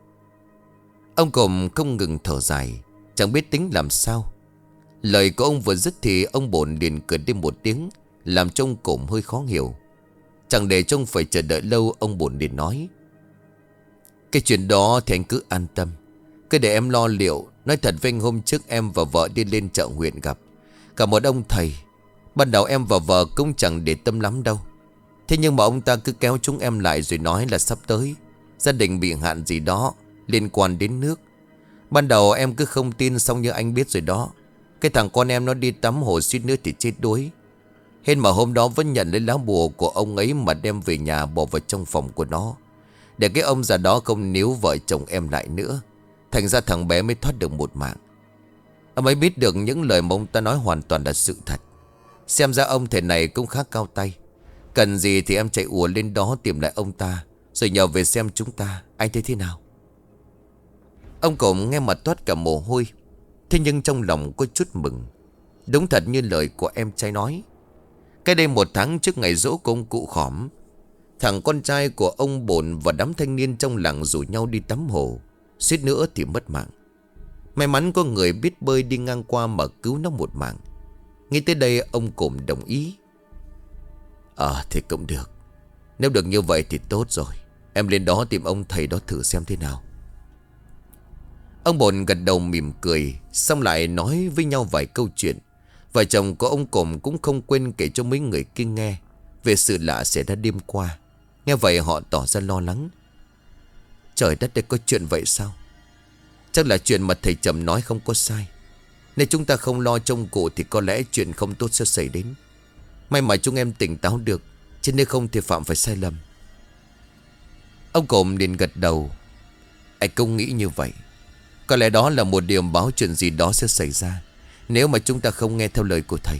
Ông Cổm không ngừng thở dài, chẳng biết tính làm sao. Lời của ông vừa dứt thì ông Bồn liền cười đi một tiếng, làm cho ông Cổm hơi khó hiểu. Chẳng để trông phải chờ đợi lâu, ông Bồn liền nói: cái chuyện đó thì anh cứ an tâm, cứ để em lo liệu. Nói thật với anh, hôm trước em và vợ đi lên chợ huyện gặp cả một ông thầy. Ban đầu em và vợ cũng chẳng để tâm lắm đâu. Thế nhưng mà ông ta cứ kéo chúng em lại rồi nói là sắp tới gia đình bị hạn gì đó liên quan đến nước. Ban đầu em cứ không tin, xong như anh biết rồi đó, cái thằng con em nó đi tắm hồ suýt nữa thì chết đuối. Hên mà hôm đó vẫn nhận lấy lá bùa của ông ấy mà đem về nhà bỏ vào trong phòng của nó, để cái ông già đó không níu vợ chồng em lại nữa. Thành ra thằng bé mới thoát được một mạng. Ông ấy biết được những lời mà ông ta nói hoàn toàn là sự thật. Xem ra ông thầy này cũng khá cao tay. Cần gì thì em chạy ùa lên đó tìm lại ông ta, rồi nhờ về xem chúng ta. Anh thấy thế nào? Ông Cổm nghe mà toát cả mồ hôi. Thế nhưng trong lòng có chút mừng. Đúng thật như lời của em trai nói. Cái đây một tháng trước ngày giỗ của ông cụ Khỏm, thằng con trai của ông Bồn và đám thanh niên trong làng rủ nhau đi tắm hồ, suýt nữa thì mất mạng. May mắn có người biết bơi đi ngang qua mà cứu nó một mạng. Nghĩ tới đây ông Cổm đồng ý. Ờ thì cũng được. Nếu được như vậy thì tốt rồi. Em lên đó tìm ông thầy đó thử xem thế nào. Ông Bồn gật đầu mỉm cười, xong lại nói với nhau vài câu chuyện. Vợ chồng của ông Cổm cũng không quên kể cho mấy người kia nghe về sự lạ xảy ra đêm qua. Nghe vậy họ tỏ ra lo lắng. Trời đất, đây có chuyện vậy sao? Chắc là chuyện mà thầy Trầm nói không có sai. Nếu chúng ta không lo trông cụ thì có lẽ chuyện không tốt sẽ xảy đến. May mà chúng em tỉnh táo được, chứ nếu không thì phạm phải sai lầm. Ông Cổm liền gật đầu. Anh cũng nghĩ như vậy. Có lẽ đó là một điều báo chuyện gì đó sẽ xảy ra nếu mà chúng ta không nghe theo lời của thầy.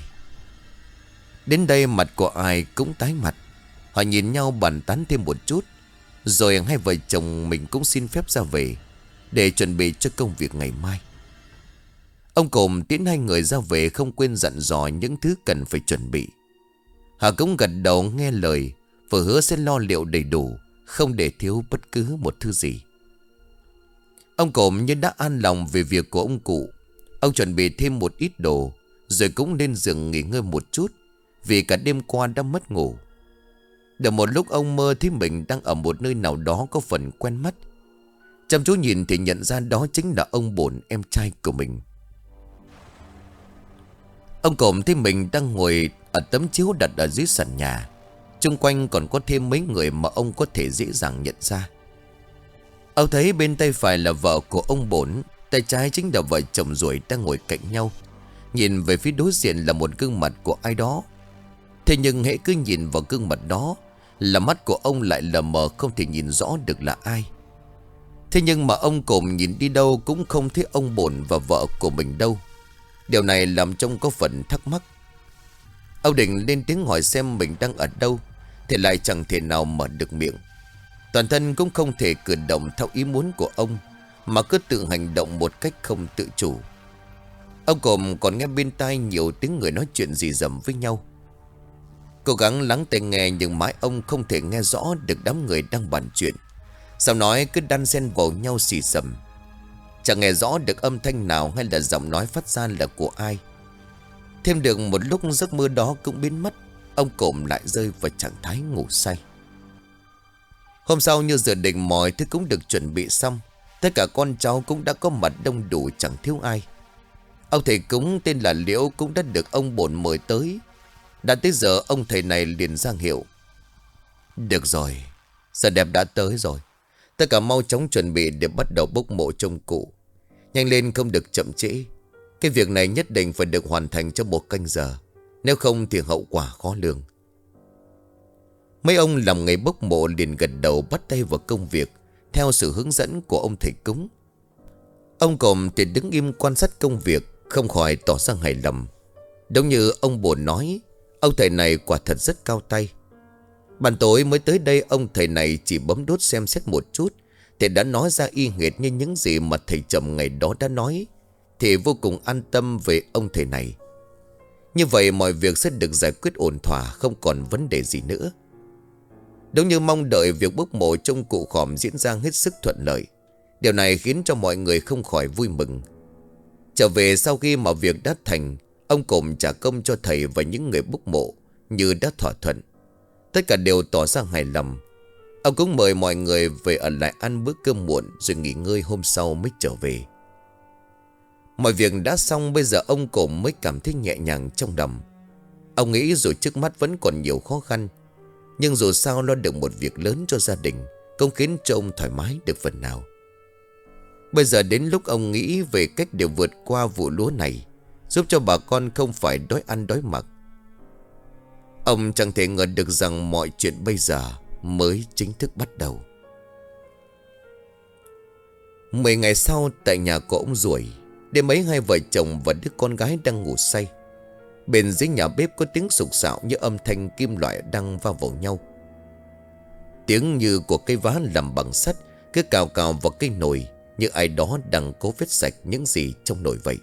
Đến đây mặt của ai cũng tái mặt. Họ nhìn nhau bàn tán thêm một chút, rồi hai vợ chồng mình cũng xin phép ra về để chuẩn bị cho công việc ngày mai. Ông Cổm tiễn hai người ra về, không quên dặn dò những thứ cần phải chuẩn bị. Họ cũng gật đầu nghe lời và hứa sẽ lo liệu đầy đủ, không để thiếu bất cứ một thứ gì. Ông Cổm như đã an lòng về việc của ông cụ. Ông chuẩn bị thêm một ít đồ, rồi cũng lên giường nghỉ ngơi một chút, vì cả đêm qua đã mất ngủ. Được một lúc ông mơ thấy mình đang ở một nơi nào đó có phần quen mắt. Chăm chú nhìn thì nhận ra đó chính là ông Bồn, em trai của mình. Ông Cổm thấy mình đang ngồi ở tấm chiếu đặt ở dưới sàn nhà. Chung quanh còn có thêm mấy người mà ông có thể dễ dàng nhận ra. Ông thấy bên tay phải là vợ của ông Bổn, tay trái chính là vợ chồng ruồi đang ngồi cạnh nhau. Nhìn về phía đối diện là một gương mặt của ai đó. Thế nhưng hễ cứ nhìn vào gương mặt đó là mắt của ông lại lờ mờ, không thể nhìn rõ được là ai. Thế nhưng mà ông Cổm nhìn đi đâu cũng không thấy ông Bổn và vợ của mình đâu. Điều này làm trông có phần thắc mắc. Ông định lên tiếng hỏi xem mình đang ở đâu, thì lại chẳng thể nào mở được miệng. Toàn thân cũng không thể cử động theo ý muốn của ông, mà cứ tự hành động một cách không tự chủ. Ông Cổm còn nghe bên tai nhiều tiếng người nói chuyện rì rầm với nhau. Cố gắng lắng tai nghe nhưng mãi ông không thể nghe rõ được đám người đang bàn chuyện. Giọng nói cứ đan xen vào nhau xì xầm, chẳng nghe rõ được âm thanh nào hay là giọng nói phát ra là của ai. Thêm được một lúc giấc mơ đó cũng biến mất. Ông Cổm lại rơi vào trạng thái ngủ say. Hôm sau như dự định mọi thứ cũng được chuẩn bị xong. Tất cả con cháu cũng đã có mặt đông đủ, chẳng thiếu ai. Ông thầy cúng tên là Liễu cũng đã được ông Bổn mời tới. Đã tới giờ ông thầy này liền giang hiệu: được rồi, giờ đẹp đã tới rồi. Tất cả mau chóng chuẩn bị để bắt đầu bốc mộ trông cụ. Nhanh lên, không được chậm trễ. Cái việc này nhất định phải được hoàn thành trong một canh giờ, nếu không thì hậu quả khó lường. Mấy ông làm nghề bốc mộ liền gật đầu bắt tay vào công việc theo sự hướng dẫn của ông thầy cúng. Ông Cổm thì đứng im quan sát công việc, không khỏi tỏ ra hài lòng. Đúng như ông Bổn nói, ông thầy này quả thật rất cao tay. Ban tối mới tới đây, ông thầy này chỉ bấm đốt xem xét một chút thì đã nói ra y hệt như những gì mà thầy trầm ngày đó đã nói, thì vô cùng an tâm về ông thầy này. Như vậy mọi việc sẽ được giải quyết ổn thỏa, không còn vấn đề gì nữa. Đúng như mong đợi, việc bốc mộ trông cụ Khòm diễn ra hết sức thuận lợi. Điều này khiến cho mọi người không khỏi vui mừng. Trở về sau khi mà việc đã thành, ông Cổm trả công cho thầy và những người bốc mộ như đã thỏa thuận. Tất cả đều tỏ ra hài lòng. Ông cũng mời mọi người về ở lại ăn bữa cơm muộn, rồi nghỉ ngơi, hôm sau mới trở về. Mọi việc đã xong, bây giờ ông Cổm mới cảm thấy nhẹ nhàng trong lòng. Ông nghĩ dù trước mắt vẫn còn nhiều khó khăn, nhưng dù sao lo được một việc lớn cho gia đình cũng khiến cho ông thoải mái được phần nào. Bây giờ đến lúc ông nghĩ về cách để vượt qua vụ lúa này, giúp cho bà con không phải đói ăn đói mặc. Ông chẳng thể ngờ được rằng mọi chuyện bây giờ mới chính thức bắt đầu. Mười ngày sau, tại nhà của ông Ruồi, đêm ấy hai vợ chồng và đứa con gái đang ngủ say. Bên dưới nhà bếp có tiếng sục sạo như âm thanh kim loại đang va vào nhau. Tiếng như của cây vá làm bằng sắt cứ cào cào vào cây nồi, như ai đó đang cố vết sạch những gì trong nồi vậy.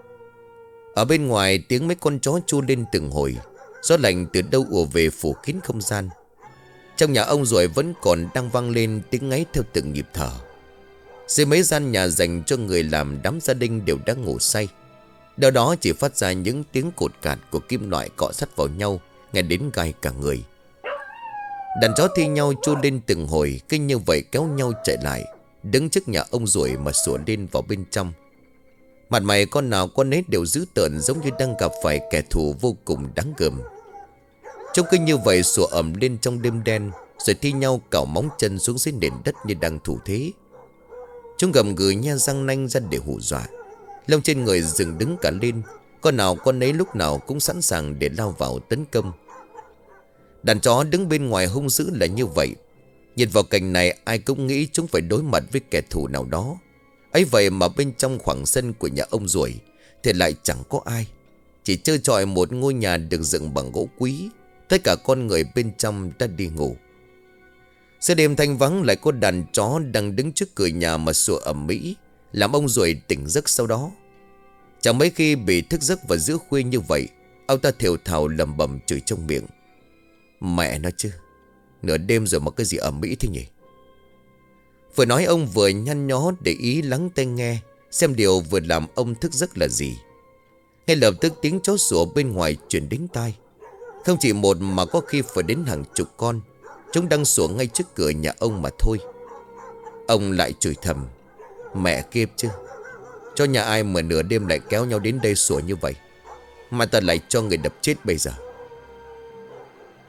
Ở bên ngoài, tiếng mấy con chó chu lên từng hồi. Gió lạnh từ đâu ùa về phủ kín không gian. Trong nhà ông Ruồi vẫn còn đang vang lên tiếng ngáy theo từng nhịp thở. Dưới mấy gian nhà dành cho người làm, đám gia đình đều đang ngủ say. Đâu đó chỉ phát ra những tiếng cột cạt của kim loại cọ sắt vào nhau, nghe đến gai cả người. Đàn chó thi nhau chu lên từng hồi, kinh như vậy kéo nhau chạy lại, đứng trước nhà ông Ruồi mà sủa lên vào bên trong. Mặt mày con nào con nấy đều dữ tợn, giống như đang gặp phải kẻ thù vô cùng đáng gờm. Trông cứ như vậy sủa ầm lên trong đêm đen, rồi thi nhau cào móng chân xuống dưới nền đất như đang thủ thế. Chúng gầm gừ nhe răng nanh ra để hù dọa. Lông trên người dựng đứng cả lên, con nào con nấy lúc nào cũng sẵn sàng để lao vào tấn công. Đàn chó đứng bên ngoài hung dữ là như vậy. Nhìn vào cảnh này, ai cũng nghĩ chúng phải đối mặt với kẻ thù nào đó. Ấy vậy mà bên trong khoảng sân của nhà ông Ruồi thì lại chẳng có ai. Chỉ trơ trọi một ngôi nhà được dựng bằng gỗ quý. Tất cả con người bên trong đã đi ngủ. Giữa đêm thanh vắng lại có đàn chó đang đứng trước cửa nhà mà sủa ầm ĩ, làm ông Ruồi tỉnh giấc sau đó. Chẳng mấy khi bị thức giấc vào giữa khuya như vậy, ông ta thều thào lầm bầm chửi trong miệng: mẹ nó chứ, nửa đêm rồi mà cái gì ầm ĩ thế nhỉ? Vừa nói ông vừa nhăn nhó để ý lắng tai nghe, xem điều vừa làm ông thức giấc là gì. Ngay lập tức tiếng chó sủa bên ngoài truyền đến tai. Không chỉ một mà có khi phải đến hàng chục con. Chúng đang sủa ngay trước cửa nhà ông mà thôi. Ông lại chửi thầm: mẹ kiếp chứ, cho nhà ai mà nửa đêm lại kéo nhau đến đây sủa như vậy, mà ta lại cho người đập chết bây giờ.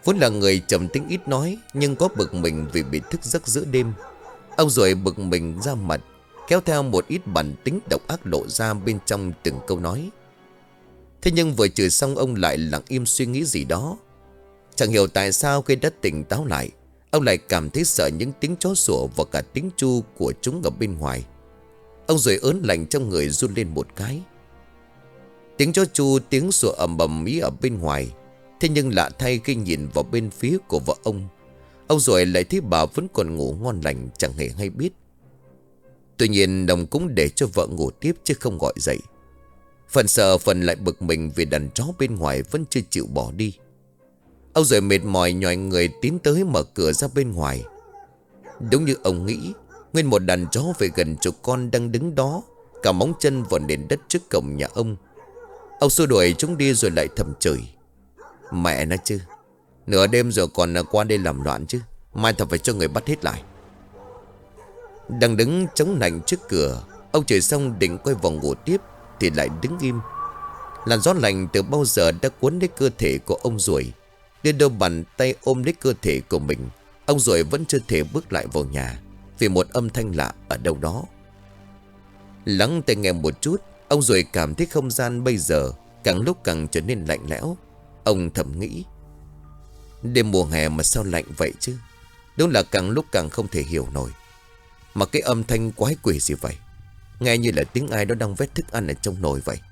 Vốn là người trầm tính ít nói, nhưng có bực mình vì bị thức giấc giữa đêm. Ông rồi bực mình ra mặt, kéo theo một ít bản tính độc ác lộ ra bên trong từng câu nói. Thế nhưng vừa chửi xong ông lại lặng im suy nghĩ gì đó. Chẳng hiểu tại sao khi đã tỉnh táo lại, ông lại cảm thấy sợ những tiếng chó sủa và cả tiếng chu của chúng ở bên ngoài. Ông rồi ớn lạnh trong người run lên một cái. Tiếng chó chu, tiếng sủa ầm ầm ý ở bên ngoài. Thế nhưng lạ thay khi nhìn vào bên phía của vợ ông, ông rồi lại thấy bà vẫn còn ngủ ngon lành, chẳng hề hay biết. Tuy nhiên Đồng cũng để cho vợ ngủ tiếp chứ không gọi dậy. Phần sợ phần lại bực mình vì đàn chó bên ngoài vẫn chưa chịu bỏ đi. Ông rồi mệt mỏi nhòi người tiến tới mở cửa ra bên ngoài. Đúng như ông nghĩ, nguyên một đàn chó về gần chục con đang đứng đó, cả móng chân vào nền đất trước cổng nhà ông. Ông xua đuổi chúng đi rồi lại thầm chửi: Mẹ nó chứ, nửa đêm rồi còn qua đây làm loạn chứ, mai thật phải cho người bắt hết lại. Đang đứng chống nạnh trước cửa, ông chửi xong định quay vòng ngủ tiếp thì lại đứng im. Làn gió lạnh từ bao giờ đã cuốn lấy cơ thể của ông ruồi. Đưa đôi bàn tay ôm lấy cơ thể của mình, ông ruồi vẫn chưa thể bước lại vào nhà vì một âm thanh lạ ở đâu đó. Lắng tai nghe một chút, ông ruồi cảm thấy không gian bây giờ càng lúc càng trở nên lạnh lẽo. Ông thầm nghĩ: đêm mùa hè mà sao lạnh vậy chứ? Đúng là càng lúc càng không thể hiểu nổi. Mà cái âm thanh quái quỷ gì vậy? Nghe như là tiếng ai đó đang vét thức ăn ở trong nồi vậy.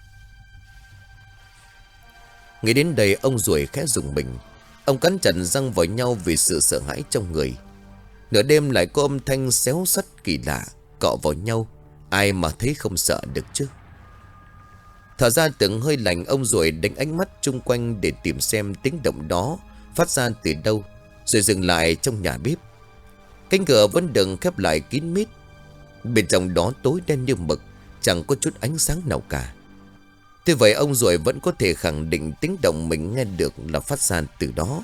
Nghĩ đến đây ông ruồi khẽ rùng mình. Ông cắn chặt răng vào nhau vì sự sợ hãi trong người. Nửa đêm lại có âm thanh xéo sắt kỳ lạ cọ vào nhau, ai mà thấy không sợ được chứ? Thở ra từng hơi lạnh, ông ruồi đánh ánh mắt chung quanh để tìm xem tiếng động đó phát ra từ đâu, rồi dừng lại trong nhà bếp. Cánh cửa vẫn đừng khép lại kín mít. Bên trong đó tối đen như mực, chẳng có chút ánh sáng nào cả. Tuy vậy ông ruồi vẫn có thể khẳng định tiếng động mình nghe được là phát ra từ đó.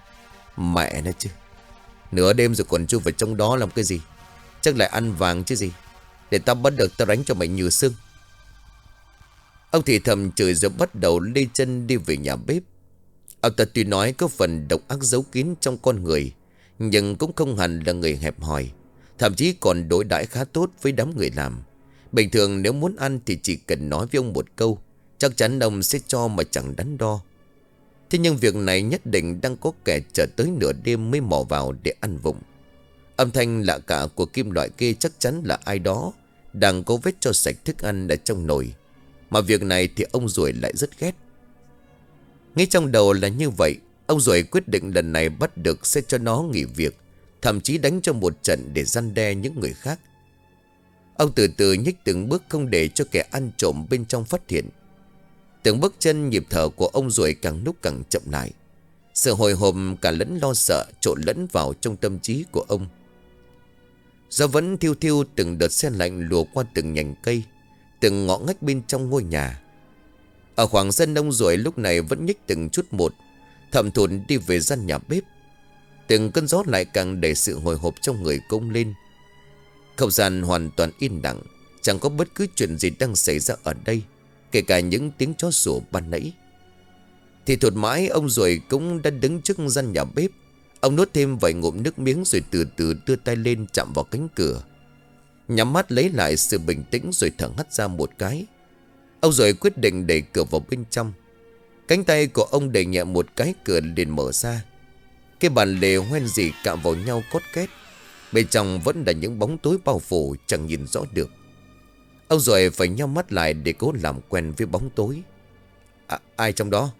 Mẹ nó chứ, nửa đêm rồi còn chui vào trong đó làm cái gì? Chắc lại ăn vàng chứ gì. Để tao bắt được tao đánh cho mày như xương. Ông thì thầm chửi rồi bắt đầu lê chân đi về nhà bếp. Ông ta tuy nói có phần độc ác giấu kín trong con người, nhưng cũng không hẳn là người hẹp hòi. Thậm chí còn đối đãi khá tốt với đám người làm. Bình thường nếu muốn ăn thì chỉ cần nói với ông một câu, chắc chắn ông sẽ cho mà chẳng đắn đo. Thế nhưng việc này nhất định đang có kẻ chờ tới nửa đêm mới mò vào để ăn vụng. Âm thanh lạ cả của kim loại kia chắc chắn là ai đó đang cố vết cho sạch thức ăn ở trong nồi. Mà việc này thì ông ruồi lại rất ghét. Ngay trong đầu là như vậy, ông ruồi quyết định lần này bắt được sẽ cho nó nghỉ việc, thậm chí đánh cho một trận để răn đe những người khác. Ông từ từ nhích từng bước không để cho kẻ ăn trộm bên trong phát hiện. Từng bước chân, nhịp thở của ông ruồi càng lúc càng chậm lại. Sự hồi hộp cả lẫn lo sợ trộn lẫn vào trong tâm trí của ông. Gió vẫn thiêu thiêu từng đợt se lạnh lùa qua từng nhành cây, từng ngõ ngách bên trong ngôi nhà. Ở khoảng sân, ông ruồi lúc này vẫn nhích từng chút một, thầm thụn đi về gian nhà bếp. Từng cơn gió lại càng đẩy sự hồi hộp trong người công lên. Không gian hoàn toàn yên lặng, chẳng có bất cứ chuyện gì đang xảy ra ở đây, kể cả những tiếng chó sủa ban nãy. Thì thụt mãi ông ruồi cũng đã đứng trước gian nhà bếp. Ông nuốt thêm vài ngụm nước miếng rồi từ từ đưa tay lên chạm vào cánh cửa, nhắm mắt lấy lại sự bình tĩnh rồi thở hắt ra một cái. Ông rồi quyết định đẩy cửa vào bên trong. Cánh tay của ông đẩy nhẹ một cái, cửa liền mở ra. Cái bàn lề hoen dỉ cạm vào nhau cốt két. Bên trong vẫn là những bóng tối bao phủ, chẳng nhìn rõ được. Ông rồi phải nhắm mắt lại để cố làm quen với bóng tối. À, ai trong đó?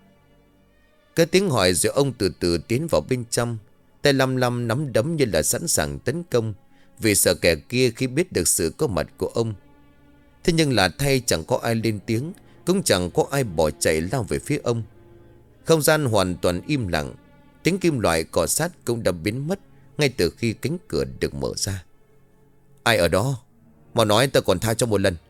Cái tiếng hỏi rồi ông từ từ tiến vào bên trong, tay lăm lăm nắm đấm như là sẵn sàng tấn công, vì sợ kẻ kia khi biết được sự có mặt của ông. Thế nhưng là thay, chẳng có ai lên tiếng, cũng chẳng có ai bỏ chạy lao về phía ông. Không gian hoàn toàn im lặng. Tiếng kim loại cọ sát cũng đã biến mất ngay từ khi cánh cửa được mở ra. Ai ở đó? Mà nói ta còn tha cho một lần.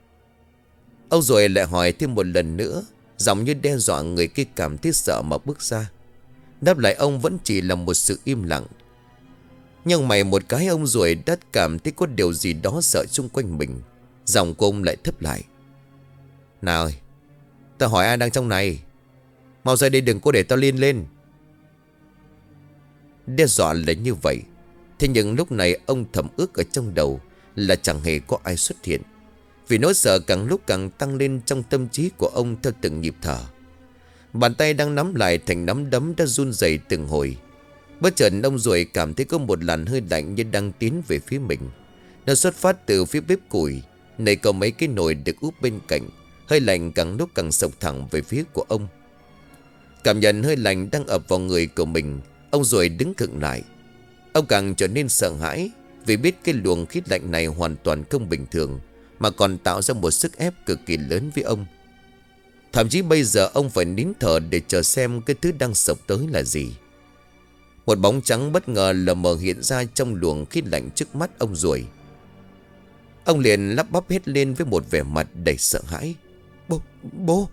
Ông rồi lại hỏi thêm một lần nữa, giọng như đe dọa người kia cảm thấy sợ mà bước ra. Đáp lại ông vẫn chỉ là một sự im lặng. Nhưng mày một cái, ông ruồi đã cảm thấy có điều gì đó sợ xung quanh mình. Giọng của ông lại thấp lại. Nào ơi, tao hỏi ai đang trong này? Mau ra đây, đừng có để tao liên lên. đe dọa là như vậy. Thế nhưng lúc này ông thầm ước ở trong đầu là chẳng hề có ai xuất hiện. Vì nỗi sợ càng lúc càng tăng lên trong tâm trí của ông theo từng nhịp thở. Bàn tay đang nắm lại thành nắm đấm đã run rẩy từng hồi. Bất chợt ông ruồi cảm thấy có một làn hơi lạnh như đang tiến về phía mình. Nó xuất phát từ phía bếp củi, nơi có mấy cái nồi được úp bên cạnh. Hơi lạnh càng lúc càng sộc thẳng về phía của ông. Cảm nhận hơi lạnh đang ập vào người của mình, ông ruồi đứng khựng lại. Ông càng trở nên sợ hãi, vì biết cái luồng khí lạnh này hoàn toàn không bình thường, mà còn tạo ra một sức ép cực kỳ lớn với ông. Thậm chí bây giờ ông phải nín thở để chờ xem cái thứ đang sộc tới là gì. Một bóng trắng bất ngờ lờ mờ hiện ra trong luồng khí lạnh trước mắt ông ruồi. Ông liền lắp bắp hết lên với một vẻ mặt đầy sợ hãi. Bố, bố.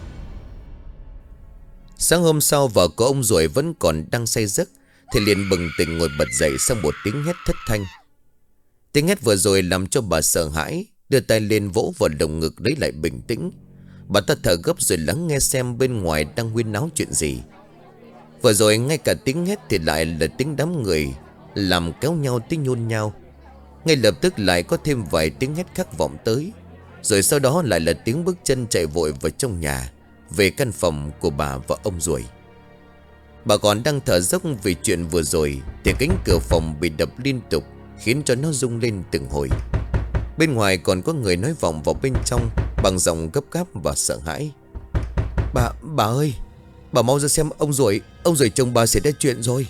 Sáng hôm sau vợ của ông ruồi vẫn còn đang say giấc, thì liền bừng tỉnh ngồi bật dậy sau một tiếng hét thất thanh. Tiếng hét vừa rồi làm cho bà sợ hãi, đưa tay lên vỗ vào lồng ngực lấy lại bình tĩnh. Bà ta thở gấp rồi lắng nghe xem bên ngoài đang huyên náo chuyện gì. Vừa rồi ngay cả tiếng hét thì lại là tiếng đám người làm kéo nhau tiếng nhôn nhau. Ngay lập tức lại có thêm vài tiếng hét khác vọng tới. Rồi sau đó lại là tiếng bước chân chạy vội vào trong nhà, về căn phòng của bà và ông ruồi. Bà còn đang thở dốc vì chuyện vừa rồi, thì cánh cửa phòng bị đập liên tục, khiến cho nó rung lên từng hồi. Bên ngoài còn có người nói vọng vào bên trong bằng giọng gấp gáp và sợ hãi. Bà, bà ơi, bà mau ra xem ông ruồi, ông ruồi chồng bà xảy ra chuyện rồi.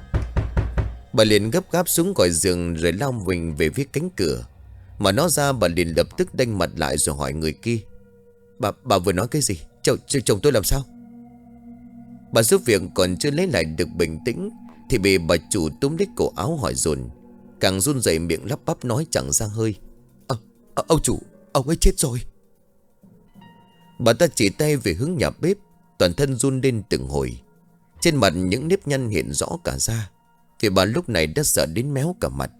Bà liền gấp gáp xuống khỏi giường rồi lao mình về phía cánh cửa. Mà nó ra bà liền lập tức đanh mặt lại rồi hỏi người kia. Bà, bà vừa nói cái gì? Chồng, chồng tôi làm sao? Bà giúp việc còn chưa lấy lại được bình tĩnh thì bị bà chủ túm lấy cổ áo hỏi dồn. Càng run rẩy miệng lắp bắp nói chẳng ra hơi. à, à, Ông chủ, ông ấy chết rồi. Bà ta chỉ tay về hướng nhà bếp, toàn thân run lên từng hồi. Trên mặt những nếp nhăn hiện rõ cả da, vì bà lúc này đã sợ đến méo cả mặt.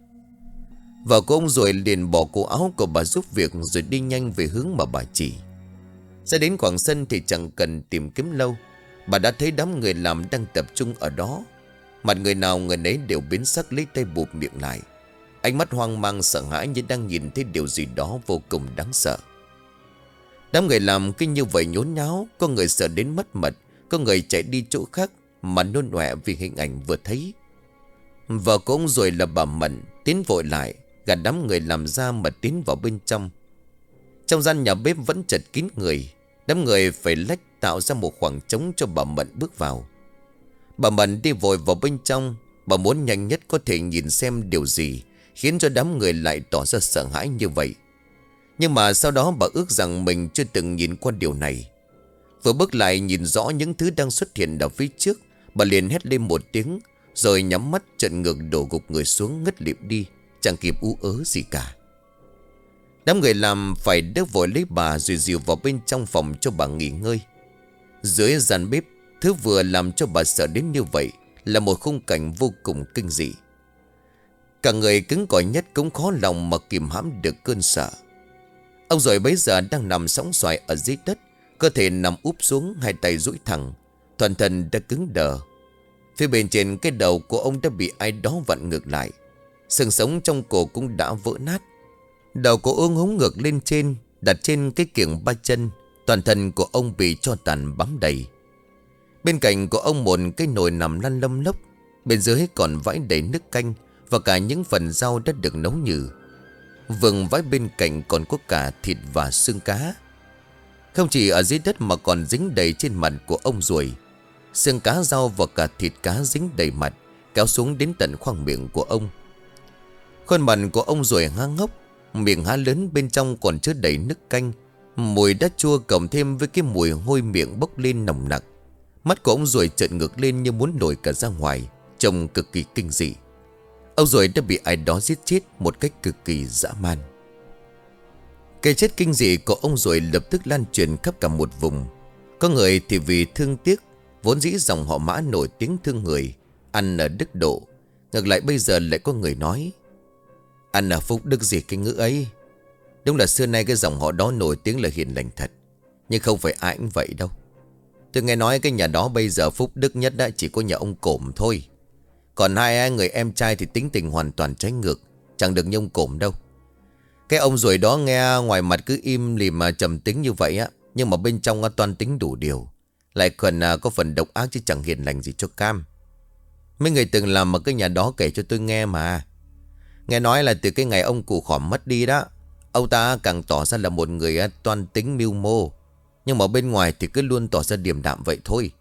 Vợ của ông rồi liền bỏ cổ áo của bà giúp việc rồi đi nhanh về hướng mà bà chỉ. Ra đến khoảng sân thì chẳng cần tìm kiếm lâu, bà đã thấy đám người làm đang tập trung ở đó. Mặt người nào người nấy đều biến sắc, lấy tay bụp miệng lại, ánh mắt hoang mang sợ hãi như đang nhìn thấy điều gì đó vô cùng đáng sợ. Đám người làm kinh như vậy nhốn nháo, có người sợ đến mất mật, có người chạy đi chỗ khác mà nôn ọe vì hình ảnh vừa thấy. Vợ của ông rồi là bà Mận tiến vội lại, gạt đám người làm ra mà tiến vào bên trong. Trong gian nhà bếp vẫn chật kín người, đám người phải lách tạo ra một khoảng trống cho bà Mận bước vào. Bà Mận đi vội vào bên trong, bà muốn nhanh nhất có thể nhìn xem điều gì khiến cho đám người lại tỏ ra sợ hãi như vậy. Nhưng mà sau đó bà ước rằng mình chưa từng nhìn qua điều này. Vừa bước lại nhìn rõ những thứ đang xuất hiện ở phía trước, bà liền hét lên một tiếng, rồi nhắm mắt trợn ngược đổ gục người xuống ngất lịm đi, chẳng kịp ú ớ gì cả. Đám người làm phải đỡ vội lấy bà rồi dìu vào bên trong phòng cho bà nghỉ ngơi. Dưới gian bếp, thứ vừa làm cho bà sợ đến như vậy là một khung cảnh vô cùng kinh dị. Cả người cứng cỏi nhất cũng khó lòng mà kìm hãm được cơn sợ. Ông rồi bấy giờ đang nằm sóng xoài ở dưới đất, cơ thể nằm úp xuống, hai tay duỗi thẳng, toàn thân đã cứng đờ. Phía bên trên cái đầu của ông đã bị ai đó vặn ngược lại, xương sống trong cổ cũng đã vỡ nát. Đầu của ông húng ngược lên trên, đặt trên cái kiềng ba chân. Toàn thân của ông bị tro tàn bám đầy. Bên cạnh của ông một cái nồi nằm lăn lông lốc, bên dưới còn vãi đầy nước canh và cả những phần rau đã được nấu nhừ. Vừng vãi bên cạnh còn có cả thịt và xương cá. Không chỉ ở dưới đất mà còn dính đầy trên mặt của ông ruồi. Xương cá, rau và cả thịt cá dính đầy mặt, kéo xuống đến tận khoang miệng của ông. Khuôn mặt của ông ruồi há ngốc, miệng há lớn, bên trong còn chứa đầy nước canh. Mùi đất chua cộng thêm với cái mùi hôi miệng bốc lên nồng nặc. Mắt của ông ruồi trợn ngược lên như muốn nổi cả ra ngoài, trông cực kỳ kinh dị. Ông ruồi đã bị ai đó giết chết một cách cực kỳ dã man. Cái chết kinh dị của ông ruồi lập tức lan truyền khắp cả một vùng. Có người thì vì thương tiếc, vốn dĩ dòng họ Mã nổi tiếng thương người, ăn ở đức độ. Ngược lại bây giờ lại có người nói ăn ở phúc đức gì cái ngữ ấy. Đúng là xưa nay cái dòng họ đó nổi tiếng là hiền lành thật, nhưng không phải ai cũng vậy đâu. Tôi nghe nói cái nhà đó bây giờ phúc đức nhất đã chỉ có nhà ông Cổm thôi. Còn hai người em trai thì tính tình hoàn toàn trái ngược, chẳng được nhông cổm đâu. Cái ông ruồi đó nghe ngoài mặt cứ im lìm mà trầm tính như vậy á, nhưng mà bên trong á, toan tính đủ điều. Lại còn à, có phần độc ác chứ chẳng hiền lành gì cho cam. Mấy người từng làm ở cái nhà đó kể cho tôi nghe mà. Nghe nói là từ cái ngày ông cụ Khỏm mất đi đó, ông ta càng tỏ ra là một người á, toan tính mưu mô. Nhưng mà bên ngoài thì cứ luôn tỏ ra điềm đạm vậy thôi.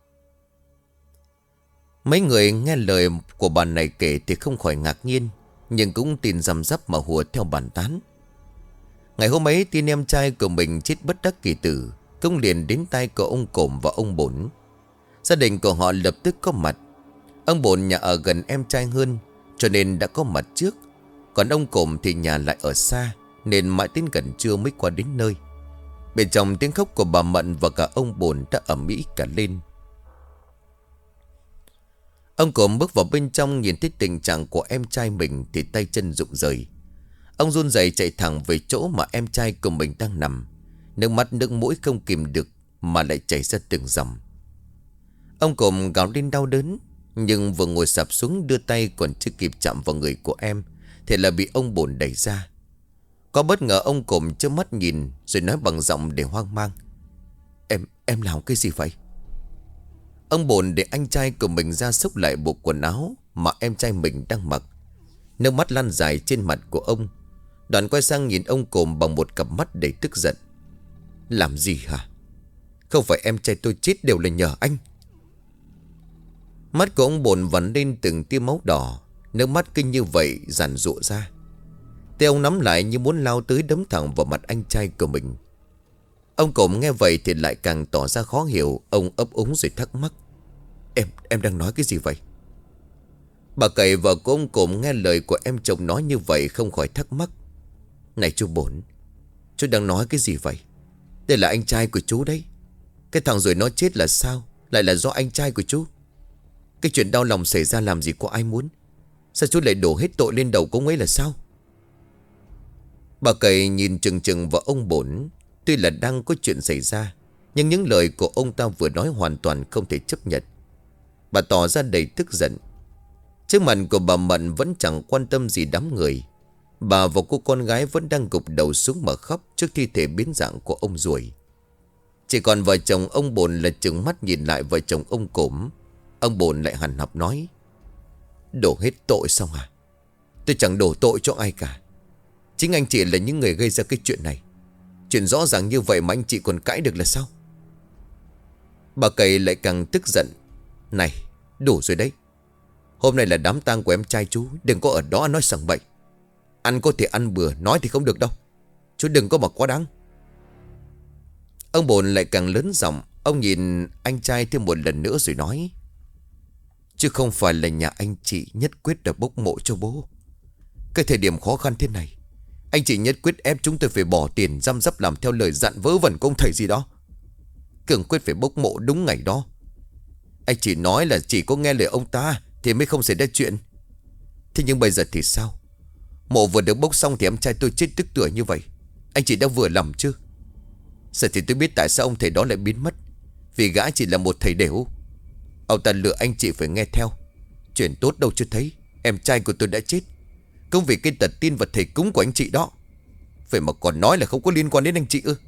Mấy người nghe lời của bà này kể thì không khỏi ngạc nhiên, nhưng cũng tin răm rắp mà hùa theo bàn tán. Ngày hôm ấy tin em trai của mình chết bất đắc kỳ tử cũng liền đến tay của ông Cổm và ông Bổn. Gia đình của họ lập tức có mặt. Ông Bổn nhà ở gần em trai hơn, cho nên đã có mặt trước. Còn ông Cổm thì nhà lại ở xa, nên mãi đến gần trưa mới qua đến nơi. Bên trong tiếng khóc của bà Mận và cả ông Bổn đã ầm ĩ cả lên. Ông Cổm bước vào bên trong, nhìn thấy tình trạng của em trai mình thì tay chân rụng rời. Ông run rẩy chạy thẳng về chỗ mà em trai của mình đang nằm. Nước mắt nước mũi không kìm được mà lại chảy ra từng dòng. Ông Cổm gào lên đau đớn, nhưng vừa ngồi sập xuống đưa tay còn chưa kịp chạm vào người của em thì là bị ông Bổn đẩy ra. Có bất ngờ ông Cổm chớp mắt nhìn rồi nói bằng giọng để hoang mang: Em, em làm cái gì vậy? Ông Bổn để anh trai của mình ra xốc lại bộ quần áo mà em trai mình đang mặc. Nước mắt lan dài trên mặt của ông. Đoạn quay sang nhìn ông Cổm bằng một cặp mắt đầy tức giận. Làm gì hả? Không phải em trai tôi chết đều là nhờ anh. Mắt của ông Bổn vằn lên từng tia máu đỏ. Nước mắt kinh như vậy giàn rụa ra. Tay ông nắm lại như muốn lao tới đấm thẳng vào mặt anh trai của mình. Ông Cổm nghe vậy thì lại càng tỏ ra khó hiểu. Ông ấp úng rồi thắc mắc: Em, em đang nói cái gì vậy? Bà Cậy vợ của ông Cổm nghe lời của em chồng nói như vậy không khỏi thắc mắc: Này chú Bổn, chú đang nói cái gì vậy? Đây là anh trai của chú đấy. Cái thằng rồi nó chết là sao? Lại là do anh trai của chú. Cái chuyện đau lòng xảy ra làm gì có ai muốn. Sao chú lại đổ hết tội lên đầu của ông ấy là sao? Bà Cậy nhìn chừng chừng vào ông Bổn. Tuy là đang có chuyện xảy ra, nhưng những lời của ông ta vừa nói hoàn toàn không thể chấp nhận. Bà tỏ ra đầy tức giận. Trước mặt của bà Mận vẫn chẳng quan tâm gì đám người. Bà và cô con gái vẫn đang gục đầu xuống mà khóc trước thi thể biến dạng của ông ruồi. Chỉ còn vợ chồng ông Bổn là trừng mắt nhìn lại vợ chồng ông Cổm. Ông Bổn lại hằn học nói: Đổ hết tội xong à? Tôi chẳng đổ tội cho ai cả. Chính anh chị là những người gây ra cái chuyện này. Chuyện rõ ràng như vậy mà anh chị còn cãi được là sao? Bà Cậy lại càng tức giận: Này, đủ rồi đấy. Hôm nay là đám tang của em trai chú, đừng có ở đó nói sằng bậy. Ăn có thể ăn bừa, nói thì không được đâu. Chú đừng có mà quá đáng. Ông Bổn lại càng lớn giọng. Ông nhìn anh trai thêm một lần nữa rồi nói: Chứ không phải là nhà anh chị nhất quyết đã bốc mộ cho bố. Cái thời điểm khó khăn thế này, anh chị nhất quyết ép chúng tôi phải bỏ tiền răm rắp làm theo lời dặn vớ vẩn của ông thầy gì đó. Cường quyết phải bốc mộ đúng ngày đó. Anh chỉ nói là chỉ có nghe lời ông ta thì mới không xảy ra chuyện. Thế nhưng bây giờ thì sao? Mộ vừa được bốc xong thì em trai tôi chết tức tưởi như vậy. Anh chị đã vừa lòng chứ? Giờ thì tôi biết tại sao ông thầy đó lại biến mất. Vì gã chỉ là một thầy đểu. Ông ta lừa anh chị phải nghe theo. Chuyện tốt đâu chưa thấy. Em trai của tôi đã chết cũng vì cái tật tin vật thầy cúng của anh chị đó. Vậy mà còn nói là không có liên quan đến anh chị ư?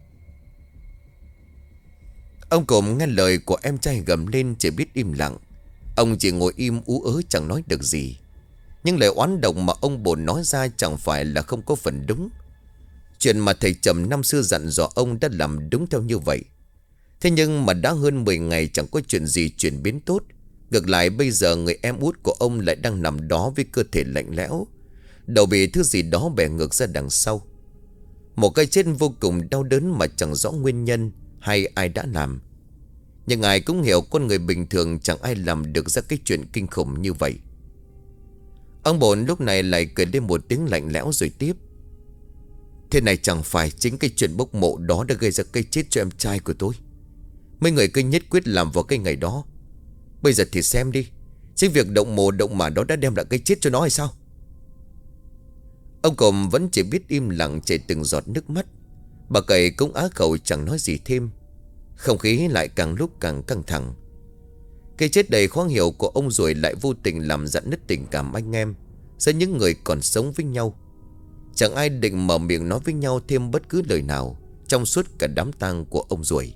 Ông Cổm nghe lời của em trai gầm lên chỉ biết im lặng. Ông chỉ ngồi im ú ớ chẳng nói được gì. Nhưng lời oán độc mà ông Bổn nói ra chẳng phải là không có phần đúng. Chuyện mà thầy Trầm năm xưa dặn dò ông đã làm đúng theo như vậy. Thế nhưng mà đã hơn mười ngày chẳng có chuyện gì chuyển biến tốt. Ngược lại bây giờ người em út của ông lại đang nằm đó với cơ thể lạnh lẽo, đầu bị thứ gì đó bẻ ngược ra đằng sau. Một cái chết vô cùng đau đớn mà chẳng rõ nguyên nhân hay ai đã làm. Nhưng ai cũng hiểu con người bình thường chẳng ai làm được ra cái chuyện kinh khủng như vậy. Ông Bổn lúc này lại cười lên một tiếng lạnh lẽo rồi tiếp: Thế này chẳng phải chính cái chuyện bốc mộ đó đã gây ra cái chết cho em trai của tôi. Mấy người cứ nhất quyết làm vào cái ngày đó. Bây giờ thì xem đi, chính việc động mộ động mả đó đã đem lại cái chết cho nó hay sao? Ông Cổm vẫn chỉ biết im lặng chảy từng giọt nước mắt. Bà Cậy cũng á khẩu chẳng nói gì thêm. Không khí lại càng lúc càng căng thẳng. Cái chết đầy khó hiểu của ông Ruồi lại vô tình làm rạn nứt tình cảm anh em giữa những người còn sống với nhau. Chẳng ai định mở miệng nói với nhau thêm bất cứ lời nào trong suốt cả đám tang của ông Ruồi.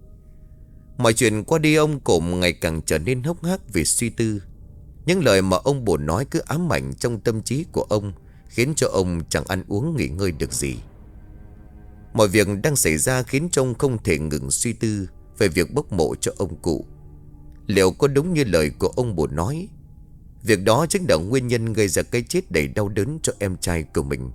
Mọi chuyện qua đi, ông Cổm ngày càng trở nên hốc hác vì suy tư. Những lời mà ông Bổn nói cứ ám ảnh trong tâm trí của ông, khiến cho ông chẳng ăn uống nghỉ ngơi được gì. Mọi việc đang xảy ra khiến cho ông không thể ngừng suy tư về việc bốc mộ cho ông cụ. Liệu có đúng như lời của ông Bổn nói, việc đó chính là nguyên nhân gây ra cái chết đầy đau đớn cho em trai của mình?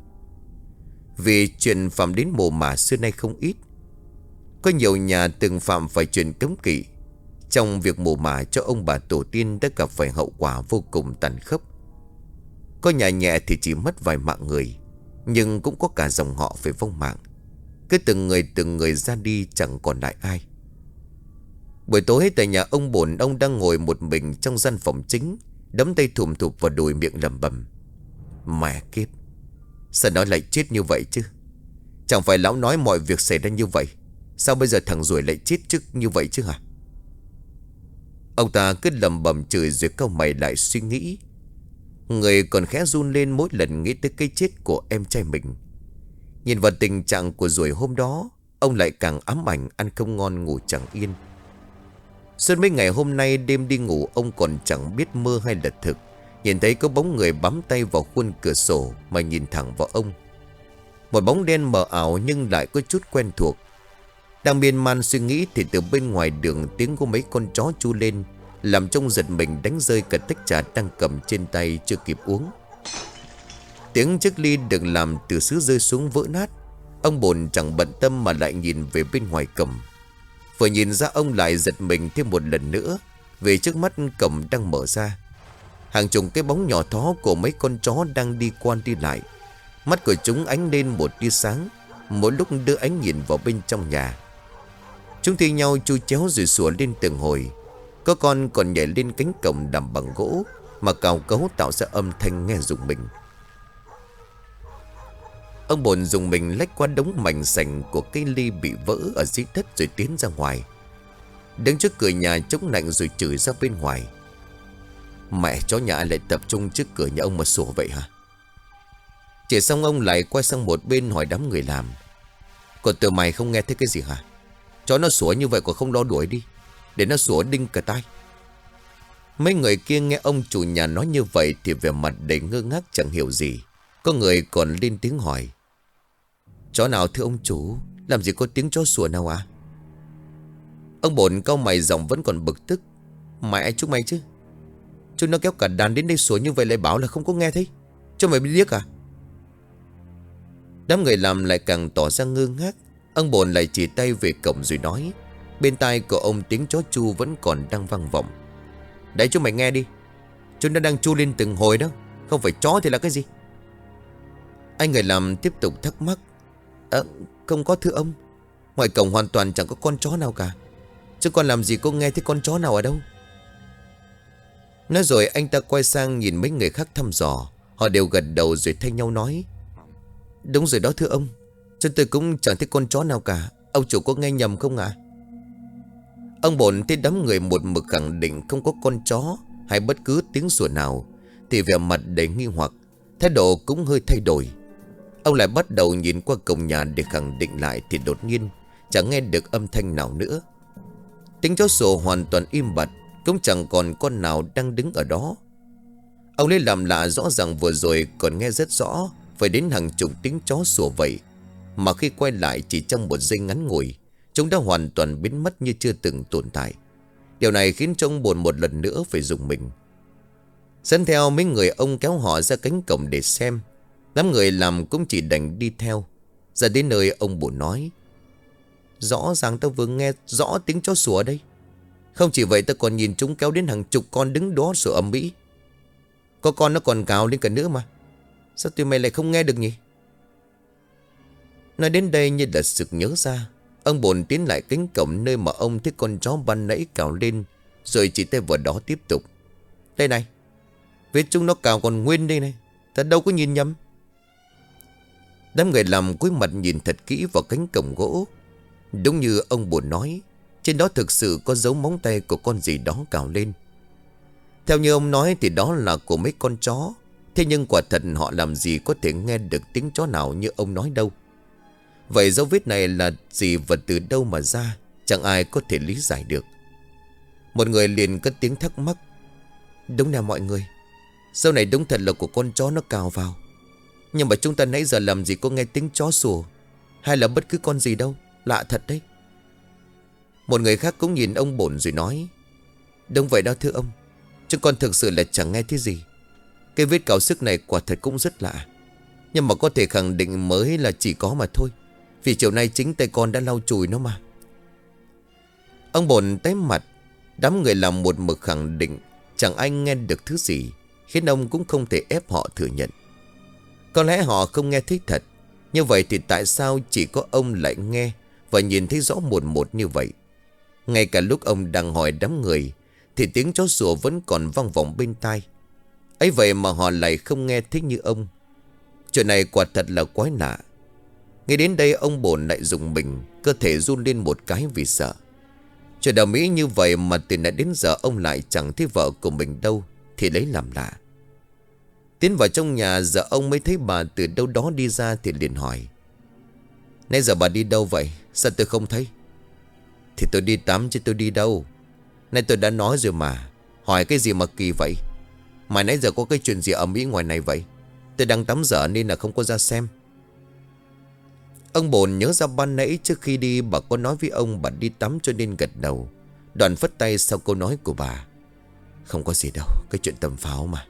Vì chuyện phạm đến mồ mả xưa nay không ít. Có nhiều nhà từng phạm phải chuyện cấm kỵ. Trong việc mồ mả cho ông bà tổ tiên đã gặp phải hậu quả vô cùng tàn khốc. Có nhà nhẹ thì chỉ mất vài mạng người, nhưng cũng có cả dòng họ phải vong mạng. Cứ từng người từng người ra đi, chẳng còn lại ai. Buổi tối tại nhà ông Bổn, ông đang ngồi một mình trong gian phòng chính, đấm tay thùm thụp vào đùi, miệng lẩm bẩm: Mẹ kiếp, sao nó lại chết như vậy chứ? Chẳng phải lão nói mọi việc xảy ra như vậy, sao bây giờ thằng Ruồi lại chết trước như vậy chứ hả? Ông ta cứ lẩm bẩm chửi rồi cau mày lại suy nghĩ. Người còn khẽ run lên mỗi lần nghĩ tới cái chết của em trai mình. Nhìn vào tình trạng của Ruồi hôm đó, ông lại càng ám ảnh, ăn không ngon ngủ chẳng yên. Suốt mấy ngày hôm nay, đêm đi ngủ ông còn chẳng biết mơ hay là thực, nhìn thấy có bóng người bám tay vào khuôn cửa sổ mà nhìn thẳng vào ông. Một bóng đen mờ ảo nhưng lại có chút quen thuộc. Đang miên man suy nghĩ thì từ bên ngoài đường tiếng của mấy con chó chu lên, làm trông giật mình đánh rơi cả tách trà đang cầm trên tay chưa kịp uống. Tiếng chiếc ly được làm từ sứ rơi xuống vỡ nát. Ông Bồn chẳng bận tâm mà lại nhìn về bên ngoài cổng. Vừa nhìn ra ông lại giật mình thêm một lần nữa, vì trước mắt cổng đang mở ra. Hàng chục cái bóng nhỏ thó của mấy con chó đang đi qua đi lại. Mắt của chúng ánh lên một tia sáng, mỗi lúc đưa ánh nhìn vào bên trong nhà. Chúng thi nhau chu chéo rồi sủa lên từng hồi. Có con còn nhảy lên cánh cổng làm bằng gỗ mà cào cấu tạo ra âm thanh nghe rùng mình. Ông Bồn dùng mình lách qua đống mảnh sành của cây ly bị vỡ ở dưới đất rồi tiến ra ngoài. Đứng trước cửa nhà chống lạnh rồi chửi ra bên ngoài: Mẹ chó nhà lại tập trung trước cửa nhà ông mà sủa vậy hả? Chỉ xong ông lại quay sang một bên hỏi đám người làm: Còn tụi mày không nghe thấy cái gì hả? Chó nó sủa như vậy còn không lo đuổi đi, để nó sủa đinh cả tai. Mấy người kia nghe ông chủ nhà nói như vậy thì vẻ mặt đầy ngơ ngác chẳng hiểu gì. Có người còn lên tiếng hỏi: Chó nào thưa ông chủ? Làm gì có tiếng chó sủa nào à? Ông Bồn cau mày, giọng vẫn còn bực tức: Mẹ chúng mày chứ, chúng nó kéo cả đàn đến đây sủa như vậy lại bảo là không có nghe thấy, cho mày bị liếc à? Đám người làm lại càng tỏ ra ngơ ngác. Ông Bồn lại chỉ tay về cổng rồi nói. Bên tai của ông tiếng chó chu vẫn còn đang vang vọng: Đấy, chúng mày nghe đi, chúng nó đang chu lên từng hồi đó, không phải chó thì là cái gì? Anh người làm tiếp tục thắc mắc: À, không có thưa ông, ngoài cổng hoàn toàn chẳng có con chó nào cả. Chứ con làm gì có nghe thấy con chó nào ở đâu. Nói rồi anh ta quay sang nhìn mấy người khác thăm dò. Họ đều gật đầu rồi thay nhau nói: Đúng rồi đó thưa ông, chúng tôi cũng chẳng thấy con chó nào cả. Ông chủ có nghe nhầm không ạ? À? Ông Bồn thấy đám người một mực khẳng định không có con chó hay bất cứ tiếng sủa nào thì vẻ mặt đầy nghi hoặc, thái độ cũng hơi thay đổi. Ông lại bắt đầu nhìn qua cổng nhà để khẳng định lại thì đột nhiên chẳng nghe được âm thanh nào nữa. Tiếng chó sủa hoàn toàn im bặt, cũng chẳng còn con nào đang đứng ở đó. Ông lấy làm lạ, rõ ràng vừa rồi còn nghe rất rõ, phải đến hàng chục tiếng chó sủa vậy, mà khi quay lại chỉ trong một giây ngắn ngủi, chúng đã hoàn toàn biến mất như chưa từng tồn tại. Điều này khiến cho ông Bồn một lần nữa phải rùng mình. Dẫn theo mấy người ông kéo họ ra cánh cổng để xem. Đám người làm cũng chỉ đành đi theo. Ra đến nơi ông Bồn nói: Rõ ràng tao vừa nghe rõ tiếng chó sủa đây. Không chỉ vậy, tao còn nhìn chúng kéo đến hàng chục con đứng đó sủa ầm ĩ. Có con nó còn cào lên cả nữa mà. Sao tụi mày lại không nghe được nhỉ? Nói đến đây như là sực nhớ ra. Ông Bồn tiến lại cánh cổng nơi mà ông thấy con chó ban nãy cào lên, rồi chỉ tay vào đó tiếp tục: Đây này, vết chúng nó cào còn nguyên đây này, ta đâu có nhìn nhầm. Đám người làm cúi mặt nhìn thật kỹ vào cánh cổng gỗ. Đúng như ông Bồn nói, Trên đó thực sự có dấu móng tay của con gì đó cào lên. Theo như ông nói thì đó là của mấy con chó. Thế nhưng quả thật họ làm gì có thể nghe được tiếng chó nào như ông nói đâu. Vậy dấu vết này là gì và từ đâu mà ra? Chẳng ai có thể lý giải được. Một người liền cất tiếng thắc mắc. Đúng nè mọi người, dấu này đúng thật là của con chó nó cào vào. Nhưng mà chúng ta nãy giờ làm gì có nghe tiếng chó sủa hay là bất cứ con gì đâu. Lạ thật đấy. Một người khác cũng nhìn ông Bổn rồi nói. Đúng vậy đó thưa ông, chúng con thực sự là chẳng nghe thấy gì. Cái vết cào xước này quả thật cũng rất lạ. Nhưng mà có thể khẳng định mới là chỉ có mà thôi. Vì chiều nay chính tay con đã lau chùi nó mà. Ông Bổn tái mặt. Đám người làm một mực khẳng định chẳng ai nghe được thứ gì, khiến ông cũng không thể ép họ thừa nhận. Có lẽ họ không nghe thấy thật. Như vậy thì tại sao chỉ có ông lại nghe và nhìn thấy rõ một một như vậy? Ngay cả lúc ông đang hỏi đám người thì tiếng chó sủa vẫn còn vang vọng bên tai. Ấy vậy mà họ lại không nghe thấy như ông. Chuyện này quả thật là quái lạ. Ngay đến đây ông Bổn lại rùng mình, cơ thể run lên một cái vì sợ. Chuyện đào mỹ như vậy mà từ nãy đến giờ ông lại chẳng thấy vợ của mình đâu, thì lấy làm lạ. Tiến vào trong nhà, giờ ông mới thấy bà từ đâu đó đi ra thì liền hỏi. Nãy giờ bà đi đâu vậy? Sao tôi không thấy? Thì tôi đi tắm chứ tôi đi đâu. Nãy tôi đã nói rồi mà. Hỏi cái gì mà kỳ vậy? Mà nãy giờ có cái chuyện gì ở Mỹ ngoài này vậy? Tôi đang tắm dở nên là không có ra xem. Ông Bồn nhớ ra ban nãy trước khi đi bà có nói với ông bà đi tắm cho nên gật đầu. Đoàn phất tay sau câu nói của bà. Không có gì đâu, cái chuyện tầm pháo mà.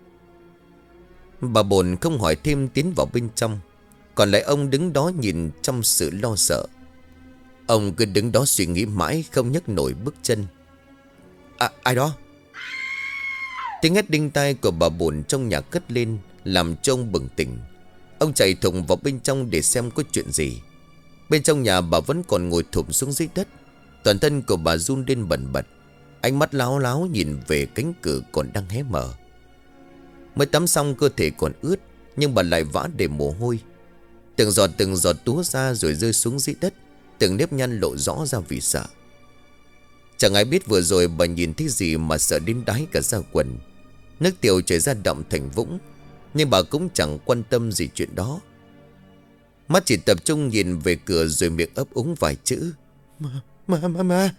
Bà Bồn không hỏi thêm, tiến vào bên trong. Còn lại ông đứng đó nhìn trong sự lo sợ. Ông cứ đứng đó suy nghĩ mãi không nhấc nổi bước chân. À, ai đó? Tiếng hét đinh tai của bà Bồn trong nhà cất lên, làm cho ông bừng tỉnh. Ông chạy thùng vào bên trong để xem có chuyện gì. Bên trong nhà bà vẫn còn ngồi thụp xuống dưới đất. Toàn thân của bà run lên bần bật. Ánh mắt láo láo nhìn về cánh cửa còn đang hé mở. Mới tắm xong cơ thể còn ướt, nhưng bà lại vã để mồ hôi. Từng giọt từng giọt túa ra rồi rơi xuống dưới đất. Từng nếp nhăn lộ rõ ra vì sợ. Chẳng ai biết vừa rồi bà nhìn thấy gì mà sợ đến đái cả da quần. Nước tiểu chảy ra đọng thành vũng. Nhưng bà cũng chẳng quan tâm gì chuyện đó. Mắt chỉ tập trung nhìn về cửa rồi miệng ấp úng vài chữ. Ma, ma, ma, ma.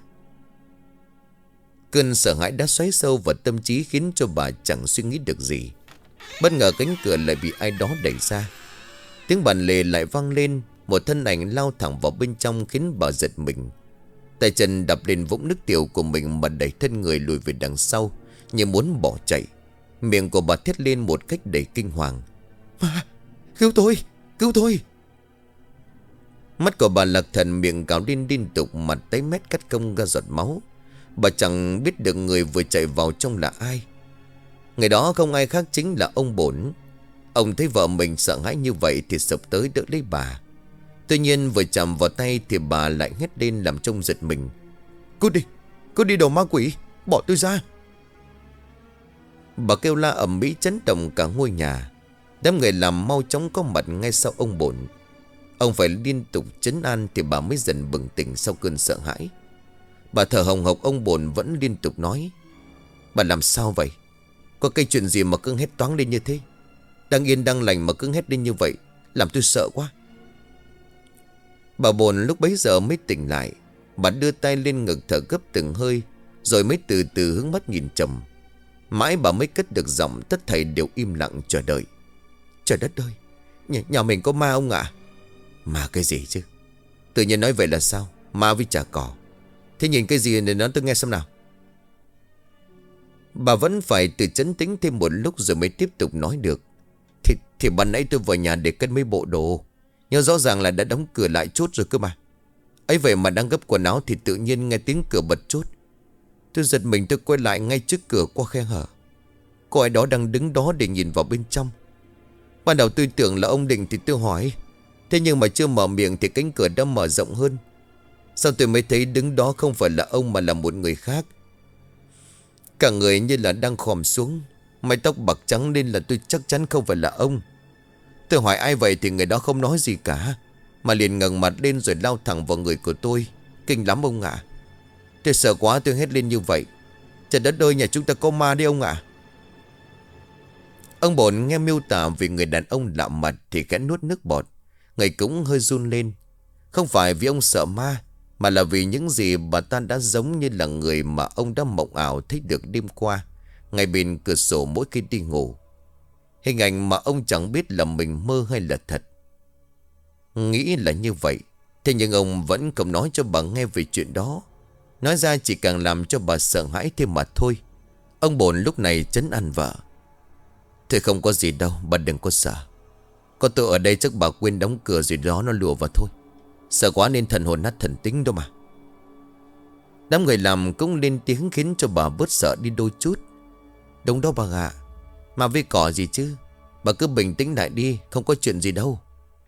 Cơn sợ hãi đã xoáy sâu vào tâm trí khiến cho bà chẳng suy nghĩ được gì. Bất ngờ cánh cửa lại bị ai đó đẩy ra. Tiếng bàn lề lại vang lên. Một thân ảnh lao thẳng vào bên trong khiến bà giật mình. Tay chân đập lên vũng nước tiểu của mình mà đẩy thân người lùi về đằng sau, như muốn bỏ chạy. Miệng của bà thét lên một cách đầy kinh hoàng. Ma, cứu tôi, cứu tôi. Mắt của bà lạc thần, miệng gào lên liên tục, mặt tái mét cắt công ra giọt máu. Bà chẳng biết được người vừa chạy vào trong là ai. Người đó không ai khác chính là ông Bổn. Ông thấy vợ mình sợ hãi như vậy thì sụp tới đỡ lấy bà. Tuy nhiên vừa chạm vào tay thì bà lại hét lên làm trông giật mình. Cút đi, cút đi đồ ma quỷ, bỏ tôi ra. Bà kêu la ầm ĩ chấn động cả ngôi nhà. Đám người làm mau chóng có mặt ngay sau ông Bổn. Ông phải liên tục trấn an thì bà mới dần bừng tỉnh sau cơn sợ hãi. Bà thở hồng hộc, ông Bổn vẫn liên tục nói. Bà làm sao vậy? Có cái chuyện gì mà cứ hét toáng lên như thế? Đang yên đang lành mà cứ hét lên như vậy, làm tôi sợ quá. Bà Bồn lúc bấy giờ mới tỉnh lại. Bà đưa tay lên ngực thở gấp từng hơi, rồi mới từ từ hướng mắt nhìn chồng. Mãi bà mới cất được giọng, tất thảy đều im lặng chờ đợi. Trời đất ơi, nhà, nhà mình có ma ông ạ? À? Ma cái gì chứ? Tự nhiên nói vậy là sao? Ma với chả cỏ. Thế nhìn cái gì để nói tôi nghe xem nào. Bà vẫn phải tự trấn tĩnh thêm một lúc rồi mới tiếp tục nói được. Thì, thì ban nãy tôi vào nhà để cất mấy bộ đồ. Nhưng rõ ràng là đã đóng cửa lại chốt rồi cơ mà. Ấy vậy mà đang gấp quần áo thì tự nhiên nghe tiếng cửa bật chốt. Tôi giật mình, tôi quay lại ngay trước cửa qua khe hở. Cô ai đó đang đứng đó để nhìn vào bên trong. Ban đầu tôi tưởng là ông Định thì tôi hỏi. Thế nhưng mà chưa mở miệng thì cánh cửa đã mở rộng hơn. Sau tôi mới thấy đứng đó không phải là ông mà là một người khác. Cả người như là đang khòm xuống, mái tóc bạc trắng nên là tôi chắc chắn không phải là ông. Tôi hỏi ai vậy thì người đó không nói gì cả, mà liền ngẩng mặt lên rồi lao thẳng vào người của tôi. Kinh lắm ông ạ. Tôi sợ quá tôi hét lên như vậy. Trời đất ơi, nhà chúng ta có ma đấy ông ạ. Ông Bồn nghe miêu tả về người đàn ông lạ mặt thì khẽ nuốt nước bọt. Người cũng hơi run lên. Không phải vì ông sợ ma, mà là vì những gì bà ta đã giống như là người mà ông đã mộng ảo thấy được đêm qua, ngay bên cửa sổ mỗi khi đi ngủ. Hình ảnh mà ông chẳng biết là mình mơ hay là thật. Nghĩ là như vậy, thế nhưng ông vẫn không nói cho bà nghe về chuyện đó. Nói ra chỉ càng làm cho bà sợ hãi thêm mà thôi. Ông Bồn lúc này trấn an vợ. Thôi không có gì đâu, bà đừng có sợ. Có tôi ở đây chắc bà quên đóng cửa rồi đó nó lùa vào thôi. Sợ quá nên thần hồn nát thần tính đâu mà. Đám người làm cũng lên tiếng khiến cho bà bớt sợ đi đôi chút. Đúng đó bà ạ. Mà với cỏ gì chứ. Bà cứ bình tĩnh lại đi, không có chuyện gì đâu.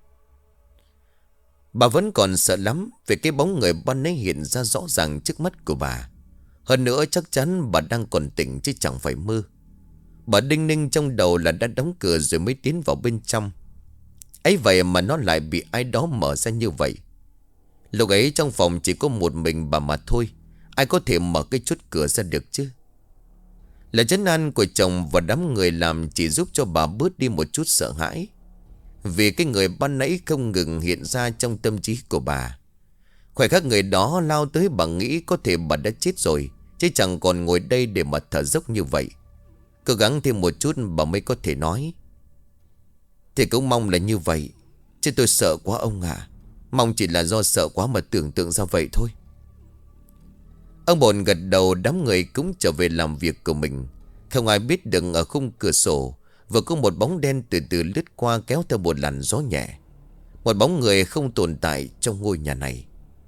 Bà vẫn còn sợ lắm về cái bóng người ban nãy hiện ra rõ ràng trước mắt của bà. Hơn nữa chắc chắn bà đang còn tỉnh chứ chẳng phải mơ. Bà đinh ninh trong đầu là đã đóng cửa rồi mới tiến vào bên trong. Ấy vậy mà nó lại bị ai đó mở ra như vậy. Lúc ấy trong phòng chỉ có một mình bà mà thôi. Ai có thể mở cái chốt cửa ra được chứ. Là trấn an của chồng và đám người làm chỉ giúp cho bà bớt đi một chút sợ hãi. Vì cái người ban nãy không ngừng hiện ra trong tâm trí của bà. Khoảnh khắc người đó lao tới bà nghĩ có thể bà đã chết rồi, chứ chẳng còn ngồi đây để mà thở dốc như vậy. Cố gắng thêm một chút bà mới có thể nói. Thì cũng mong là như vậy, chứ tôi sợ quá ông ạ. Mong chỉ là do sợ quá mà tưởng tượng ra vậy thôi. Ông Bồn gật đầu, đám người cũng trở về làm việc của mình. Không ai biết được ở khung cửa sổ vừa có một bóng đen từ từ lướt qua kéo theo một làn gió nhẹ. Một bóng người không tồn tại trong ngôi nhà này.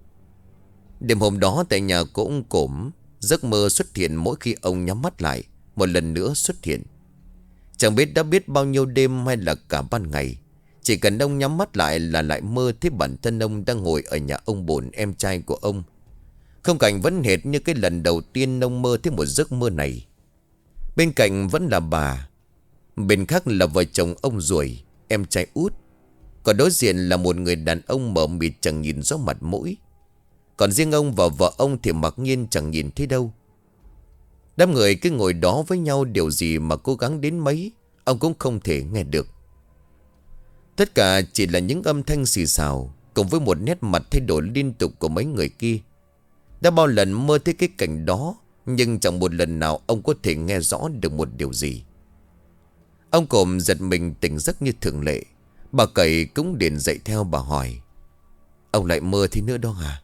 Đêm hôm đó tại nhà của ông Cổm, giấc mơ xuất hiện mỗi khi ông nhắm mắt lại. Một lần nữa xuất hiện. Chẳng biết đã biết bao nhiêu đêm hay là cả ban ngày, chỉ cần ông nhắm mắt lại là lại mơ thấy bản thân ông đang ngồi ở nhà ông Bồn, em trai của ông. Không cảnh vẫn hệt như cái lần đầu tiên ông mơ thấy một giấc mơ này. Bên cạnh vẫn là bà, bên khác là vợ chồng ông Ruồi, em trai út. Còn đối diện là một người đàn ông mờ mịt chẳng nhìn rõ mặt mũi. Còn riêng ông và vợ ông thì mặc nhiên chẳng nhìn thấy đâu. Đám người cứ ngồi đó với nhau, điều gì mà cố gắng đến mấy ông cũng không thể nghe được. Tất cả chỉ là những âm thanh xì xào cùng với một nét mặt thay đổi liên tục của mấy người kia. Đã bao lần mơ thấy cái cảnh đó, nhưng chẳng một lần nào ông có thể nghe rõ được một điều gì. Ông Cổm giật mình tỉnh giấc như thường lệ. Bà Cẩy cũng liền dậy theo, bà hỏi: Ông lại mơ thế nữa đó à?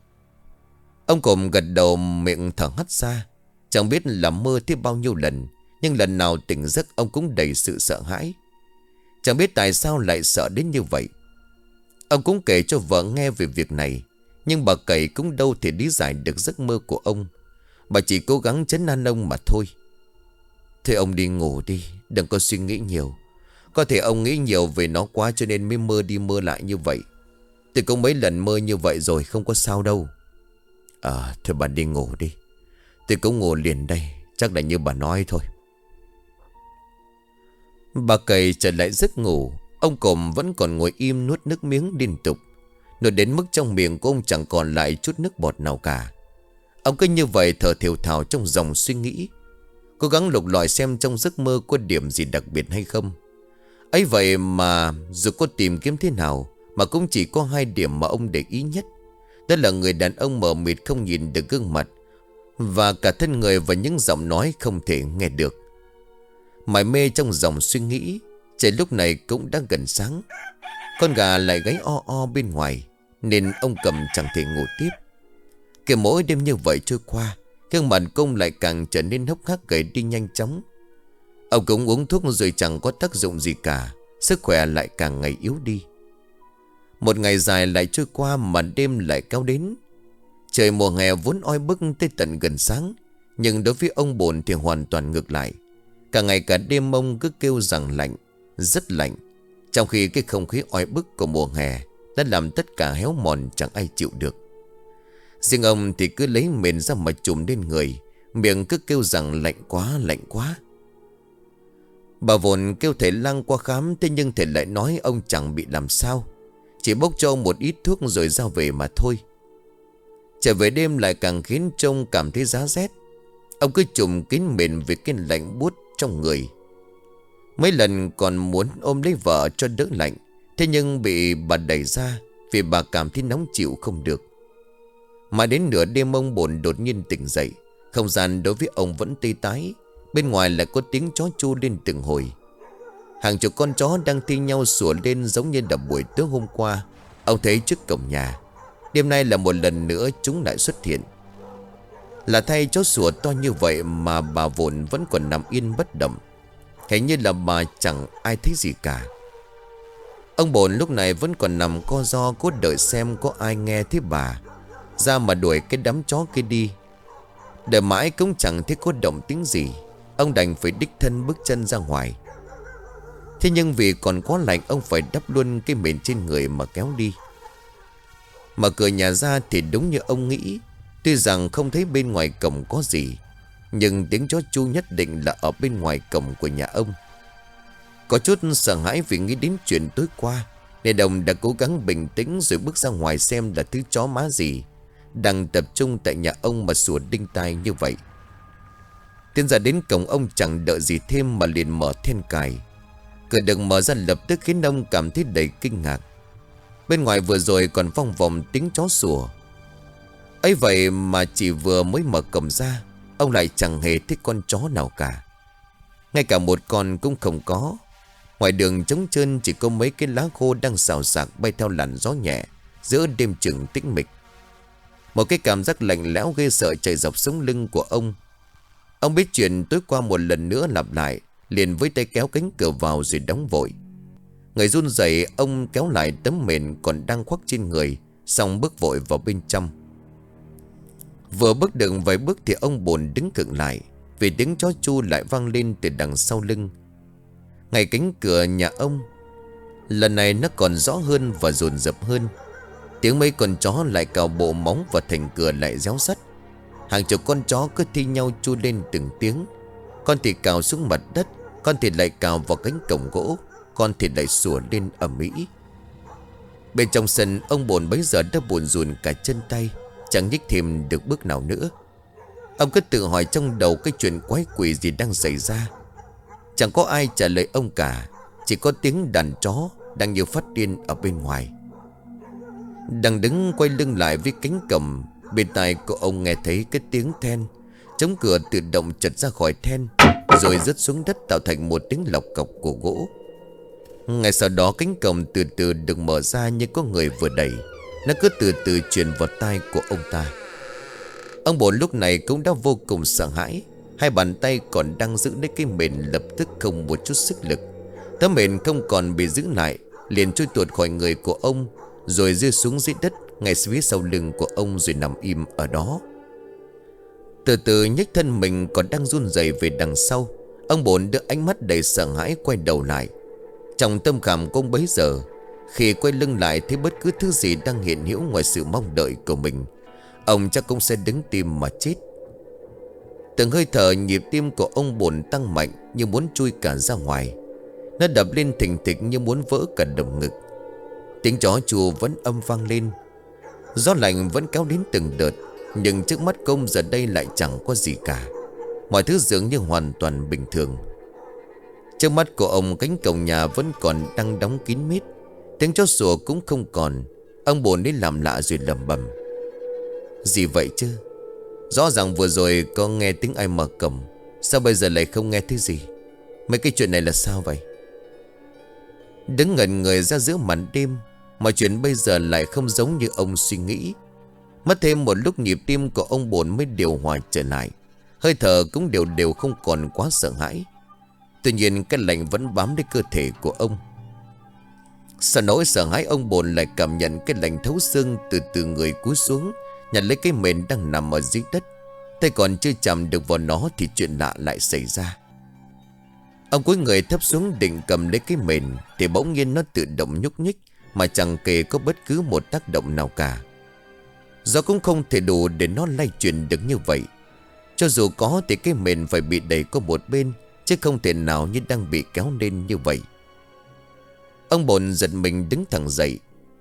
Ông Cổm gật đầu, miệng thở hắt ra. Chẳng biết là mơ thế bao nhiêu lần, nhưng lần nào tỉnh giấc ông cũng đầy sự sợ hãi. Chẳng biết tại sao lại sợ đến như vậy. Ông cũng kể cho vợ nghe về việc này, nhưng bà Cẩy cũng đâu thể lý giải được giấc mơ của ông. Bà chỉ cố gắng trấn an ông mà thôi. Thôi ông đi ngủ đi, đừng có suy nghĩ nhiều. Có thể ông nghĩ nhiều về nó quá cho nên mới mơ đi mơ lại như vậy. Tôi cũng mấy lần mơ như vậy rồi, không có sao đâu. À thôi bà đi ngủ đi. Tôi cũng ngủ liền đây, chắc là như bà nói thôi. Bà Cẩy trở lại giấc ngủ. Ông Cổm vẫn còn ngồi im nuốt nước miếng liên tục. Nuốt đến mức trong miệng của ông chẳng còn lại chút nước bọt nào cả. Ông cứ như vậy thở thều thào trong dòng suy nghĩ, cố gắng lục lọi xem trong giấc mơ có điểm gì đặc biệt hay không. Ấy vậy mà dù có tìm kiếm thế nào mà cũng chỉ có hai điểm mà ông để ý nhất. Đó là người đàn ông mờ mịt không nhìn được gương mặt, và cả thân người và những giọng nói không thể nghe được. Mải mê trong dòng suy nghĩ, trời lúc này cũng đã gần sáng. Con gà lại gáy o o bên ngoài, nên ông Cầm chẳng thể ngủ tiếp. Kể mỗi đêm như vậy trôi qua, gương mặt công lại càng trở nên hốc hác, gầy đi nhanh chóng. Ông cũng uống thuốc rồi chẳng có tác dụng gì cả, sức khỏe lại càng ngày yếu đi. Một ngày dài lại trôi qua mà đêm lại kéo đến. Trời mùa hè vốn oi bức tới tận gần sáng, nhưng đối với ông Bồn thì hoàn toàn ngược lại. Cả ngày cả đêm ông cứ kêu rằng lạnh, rất lạnh, trong khi cái không khí oi bức của mùa hè đã làm tất cả héo mòn, chẳng ai chịu được. Riêng ông thì cứ lấy mền ra mà trùm lên người, miệng cứ kêu rằng lạnh quá, lạnh quá. Bà Vồn kêu thầy lang qua khám, thế nhưng thầy lại nói ông chẳng bị làm sao, chỉ bốc cho ông một ít thuốc rồi ra về mà thôi. Trở về đêm lại càng khiến trông cảm thấy giá rét. Ông cứ trùm kín mền vì cái lạnh buốt trong người. Mấy lần còn muốn ôm lấy vợ cho đỡ lạnh, thế nhưng bị bà đẩy ra vì bà cảm thấy nóng chịu không được. Mà đến nửa đêm ông Bồn đột nhiên tỉnh dậy. Không gian đối với ông vẫn tê tái. Bên ngoài lại có tiếng chó chu lên từng hồi. Hàng chục con chó đang thi nhau sủa lên giống như là buổi tối hôm qua. Ông thấy trước cổng nhà. Đêm nay là một lần nữa chúng lại xuất hiện. Là thay chó sủa to như vậy mà bà Vồn vẫn còn nằm yên bất động. Hình như là bà chẳng ai thấy gì cả. Ông Bồn lúc này vẫn còn nằm co ro cố đợi xem có ai nghe thấy bà ra mà đuổi cái đám chó kia đi. Đợi mãi cũng chẳng thấy có động tiếng gì. Ông đành phải đích thân bước chân ra ngoài. Thế nhưng vì còn quá lạnh, ông phải đắp luôn cái mền trên người mà kéo đi. Mở cửa nhà ra thì đúng như ông nghĩ. Tuy rằng không thấy bên ngoài cổng có gì, nhưng tiếng chó chu nhất định là ở bên ngoài cổng của nhà ông. Có chút sợ hãi vì nghĩ đến chuyện tối qua, nên ông đã cố gắng bình tĩnh rồi bước ra ngoài xem là thứ chó má gì đang tập trung tại nhà ông mà sủa đinh tai như vậy. Tiến ra đến cổng, ông chẳng đợi gì thêm mà liền mở then cài. Cửa được mở ra lập tức khiến ông cảm thấy đầy kinh ngạc. Bên ngoài vừa rồi còn vang vọng tiếng chó sủa. Ấy vậy mà chỉ vừa mới mở cổng ra, ông lại chẳng hề thấy con chó nào cả. Ngay cả một con cũng không có. Ngoài đường trống trơn chỉ có mấy cái lá khô đang xào xạc bay theo làn gió nhẹ giữa đêm trừng tĩnh mịch. Một cái cảm giác lạnh lẽo ghê sợ chạy dọc sống lưng của ông. Ông biết chuyện tối qua một lần nữa lặp lại, liền với tay kéo cánh cửa vào rồi đóng vội. Người run rẩy, ông kéo lại tấm mền còn đang khoác trên người, xong bước vội vào bên trong. Vừa bước được vài bước thì ông Bồn đứng khựng lại, vì tiếng chó chu lại vang lên từ đằng sau lưng. Ngay cánh cửa nhà ông, lần này nó còn rõ hơn và dồn dập hơn. Tiếng mấy con chó lại cào bộ móng và thành cửa lại réo sắt. Hàng chục con chó cứ thi nhau chu lên từng tiếng. Con thì cào xuống mặt đất, con thì lại cào vào cánh cổng gỗ, con thì lại sủa lên ầm ĩ. Bên trong sân, ông Bồn bấy giờ đã buồn rùn cả chân tay, chẳng nhích thêm được bước nào nữa. Ông cứ tự hỏi trong đầu cái chuyện quái quỷ gì đang xảy ra. Chẳng có ai trả lời ông cả, chỉ có tiếng đàn chó đang như phát điên ở bên ngoài. Đang đứng quay lưng lại với cánh cổng, bên tai của ông nghe thấy cái tiếng then. Chống cửa tự động chật ra khỏi then, rồi rớt xuống đất tạo thành một tiếng lọc cọc của gỗ. Ngay sau đó cánh cổng từ từ được mở ra như có người vừa đẩy. Nó cứ từ từ truyền vào tai của ông ta. Ông Bồn lúc này cũng đã vô cùng sợ hãi. Hai bàn tay còn đang giữ lấy cái mền lập tức không một chút sức lực. Tấm mền không còn bị giữ lại, liền trôi tuột khỏi người của ông, rồi rơi xuống dưới đất ngay phía sau lưng của ông, rồi nằm im ở đó. Từ từ nhếch thân mình còn đang run rẩy về đằng sau. Ông Bồn đưa ánh mắt đầy sợ hãi quay đầu lại. Trong tâm khảm của ông bấy giờ, khi quay lưng lại thấy bất cứ thứ gì đang hiện hữu ngoài sự mong đợi của mình, ông chắc cũng sẽ đứng tim mà chết. Từng hơi thở, nhịp tim của ông Bồn tăng mạnh như muốn chui cả ra ngoài. Nó đập lên thình thịch như muốn vỡ cả lồng ngực. Tiếng chó chù vẫn âm vang lên. Gió lạnh vẫn kéo đến từng đợt, nhưng trước mắt công giờ đây lại chẳng có gì cả. Mọi thứ dường như hoàn toàn bình thường. Trước mắt của ông, cánh cổng nhà vẫn còn đang đóng kín mít. Tiếng chó sủa cũng không còn. Ông Bồn đến làm lạ rồi lẩm bẩm: gì vậy chứ? Rõ ràng vừa rồi có nghe tiếng ai mở cổng, sao bây giờ lại không nghe thấy gì? Mấy cái chuyện này là sao vậy? Đứng ngẩn người ra giữa màn đêm, mọi chuyện bây giờ lại không giống như ông suy nghĩ. Mất thêm một lúc, nhịp tim của ông Bồn mới điều hòa trở lại. Hơi thở cũng đều đều, không còn quá sợ hãi. Tuy nhiên cái lạnh vẫn bám đến cơ thể của ông. Sợ nỗi sợ hãi, ông Bồn lại cảm nhận cái lạnh thấu xương từ từ người cúi xuống nhặt lấy cái mền đang nằm ở dưới đất. Tay còn chưa chạm được vào nó thì chuyện lạ lại xảy ra. Ông cúi người thấp xuống định cầm lấy cái mền, thì bỗng nhiên nó tự động nhúc nhích mà chẳng kể có bất cứ một tác động nào cả. Gió cũng không thể đủ để nó lay chuyển được như vậy. Cho dù có thì cái mền phải bị đẩy qua một bên, chứ không thể nào như đang bị kéo lên như vậy. Ông Bồn giật mình đứng thẳng dậy.